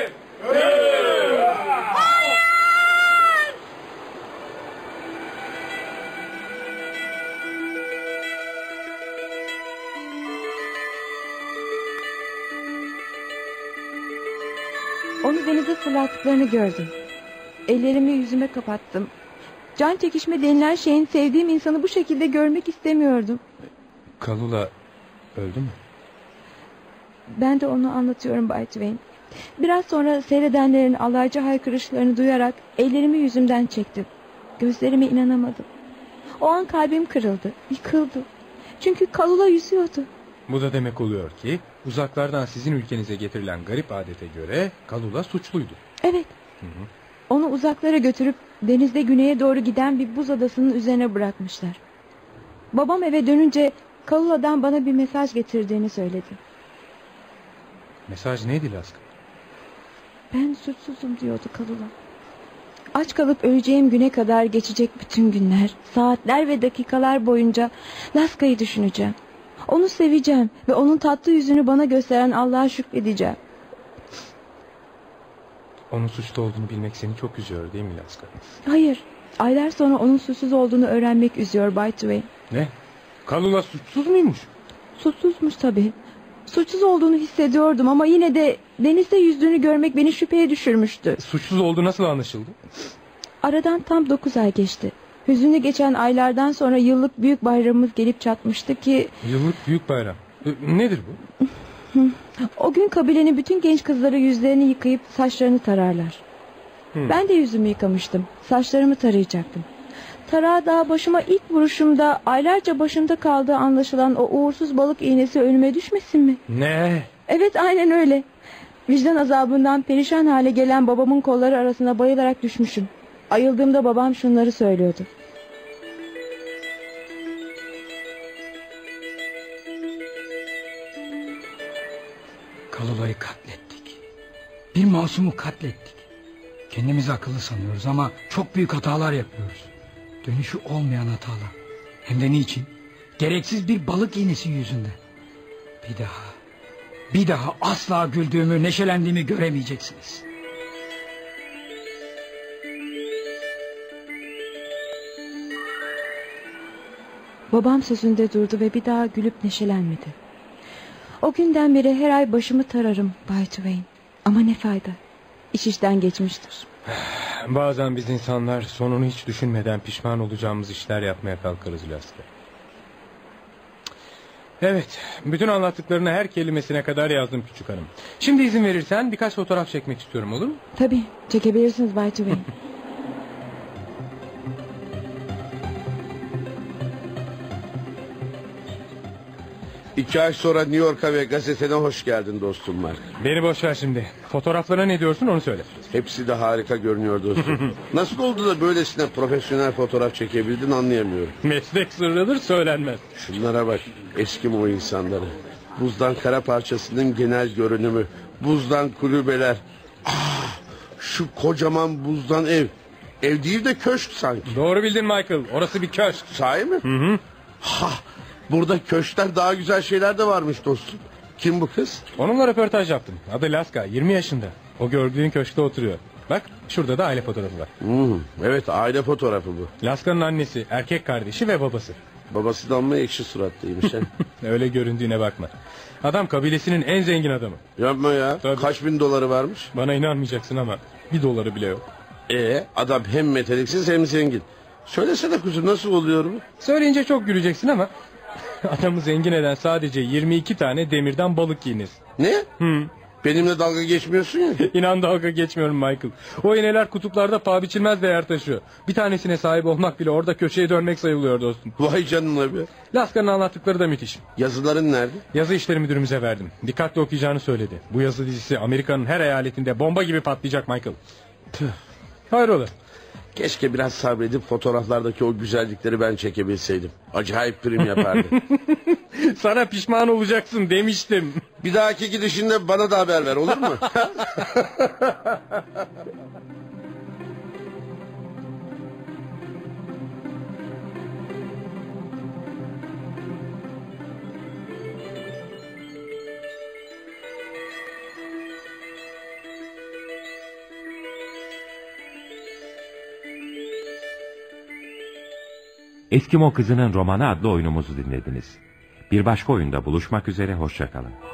Onu denize fırlattıklarını gördüm. Ellerimi yüzüme kapattım. Can çekişme denilen şeyin sevdiğim insanı bu şekilde görmek istemiyordum. Kalula öldü mü? Ben de onu anlatıyorum Bay Twain. Biraz sonra seyredenlerin alaycı haykırışlarını duyarak ellerimi yüzümden çektim. Gözlerime inanamadım. O an kalbim kırıldı, yıkıldı. Çünkü Kalula yüzüyordu. Bu da demek oluyor ki uzaklardan sizin ülkenize getirilen garip adete göre Kalula suçluydu. Evet. Onu uzaklara götürüp denizde güneye doğru giden bir buz adasının üzerine bırakmışlar. Babam eve dönünce Kalula'dan bana bir mesaj getirdiğini söyledi. Mesaj neydi Laska? Ben suçsuzum diyordu Kalula. Aç kalıp öleceğim güne kadar geçecek bütün günler, saatler ve dakikalar boyunca Laska'yı düşüneceğim. Onu seveceğim ve onun tatlı yüzünü bana gösteren Allah'a şükredeceğim. Onun suçlu olduğunu bilmek seni çok üzüyor değil mi Laska? Hayır, aylar sonra onun suçsuz olduğunu öğrenmek üzüyor Bay Twain. Ne? Kalula suçsuz muymuş? Suçsuzmuş tabii. Suçsuz olduğunu hissediyordum ama yine de denizde yüzdüğünü görmek beni şüpheye düşürmüştü. Suçsuz olduğu nasıl anlaşıldı? Aradan tam 9 ay geçti. Hüzünlü geçen aylardan sonra yıllık büyük bayramımız gelip çatmıştı ki... Yıllık büyük bayram. Nedir bu? O gün kabilenin bütün genç kızları yüzlerini yıkayıp saçlarını tararlar. Ben de yüzümü yıkamıştım. Saçlarımı tarayacaktım. Tarağa daha başıma ilk vuruşumda aylarca başımda kaldığı anlaşılan o uğursuz balık iğnesi önüme düşmesin mi? Ne? Evet, aynen öyle. Vicdan azabından perişan hale gelen babamın kolları arasına bayılarak düşmüşüm. Ayıldığımda babam şunları söylüyordu. Bir masumu katlettik. Kendimizi akıllı sanıyoruz ama çok büyük hatalar yapıyoruz. Dönüşü olmayan hatalar. Hem de niçin? Gereksiz bir balık iğnesi yüzünden. Bir daha asla güldüğümü, neşelendiğimi göremeyeceksiniz. Babam sözünde durdu ve bir daha gülüp neşelenmedi. O günden beri her ay başımı tararım Bay Twain. Ama ne fayda? İş işten geçmiştir. Bazen biz insanlar sonunu hiç düşünmeden pişman olacağımız işler yapmaya kalkarız Laska. Evet, bütün anlattıklarını her kelimesine kadar yazdım küçük hanım. Şimdi izin verirsen birkaç fotoğraf çekmek istiyorum, olur mu? Tabii, çekebilirsiniz Bay Twain. 2 ay sonra New York'a ve gazetene hoş geldin dostum Mark. Beni boş ver şimdi. Fotoğraflara ne diyorsun onu söyle. Hepsi de harika görünüyor dostum. Nasıl oldu da böylesine profesyonel fotoğraf çekebildin anlayamıyorum. Meslek sırrıdır, söylenmez. Şunlara bak, Eskimo insanları. Buzdan kara parçasının genel görünümü. Buzdan kulübeler. Şu kocaman buzdan ev. Ev değil de köşk sanki. Doğru bildin Michael, orası bir köşk. Sahi mi? Hı. Burada köşkten daha güzel şeyler de varmış dostum. Kim bu kız? Onunla röportaj yaptım. Adı Laska, 20 yaşında. O gördüğün köşkte oturuyor. Bak, şurada da aile fotoğrafı var. Evet, aile fotoğrafı bu. Laska'nın annesi, erkek kardeşi ve babası. Babası da amma ekşi suratlıymış. Öyle göründüğüne bakma. Adam kabilesinin en zengin adamı. Yapma ya. Tabii. Kaç bin doları varmış? Bana inanmayacaksın ama $1 bile yok. Adam hem meteliksiz hem zengin. Söylesene kuzum, nasıl oluyor bu? Söyleyince çok güleceksin ama adamı zengin eden sadece 22 tane demirden balık iğnesi. Ne? Hı. Benimle dalga geçmiyorsun ya. İnan dalga geçmiyorum Michael. O iğneler kutuplarda paha biçilmez değer taşıyor. Bir tanesine sahip olmak bile orada köşeye dönmek sayılıyor dostum. Vay canına be. Laska'nın anlattıkları da müthiş. Yazıların nerede? Yazı işleri müdürümüze verdim. Dikkatli okuyacağını söyledi. Bu yazı dizisi Amerika'nın her eyaletinde bomba gibi patlayacak Michael. Hayrola? Keşke biraz sabredip fotoğraflardaki o güzellikleri ben çekebilseydim. Acayip prim yapardı. Sana pişman olacaksın demiştim. Bir dahaki gidişinde bana da haber ver, olur mu? Eskimo Kızının Romanı adlı oyunumuzu dinlediniz. Bir başka oyunda buluşmak üzere, hoşça kalın.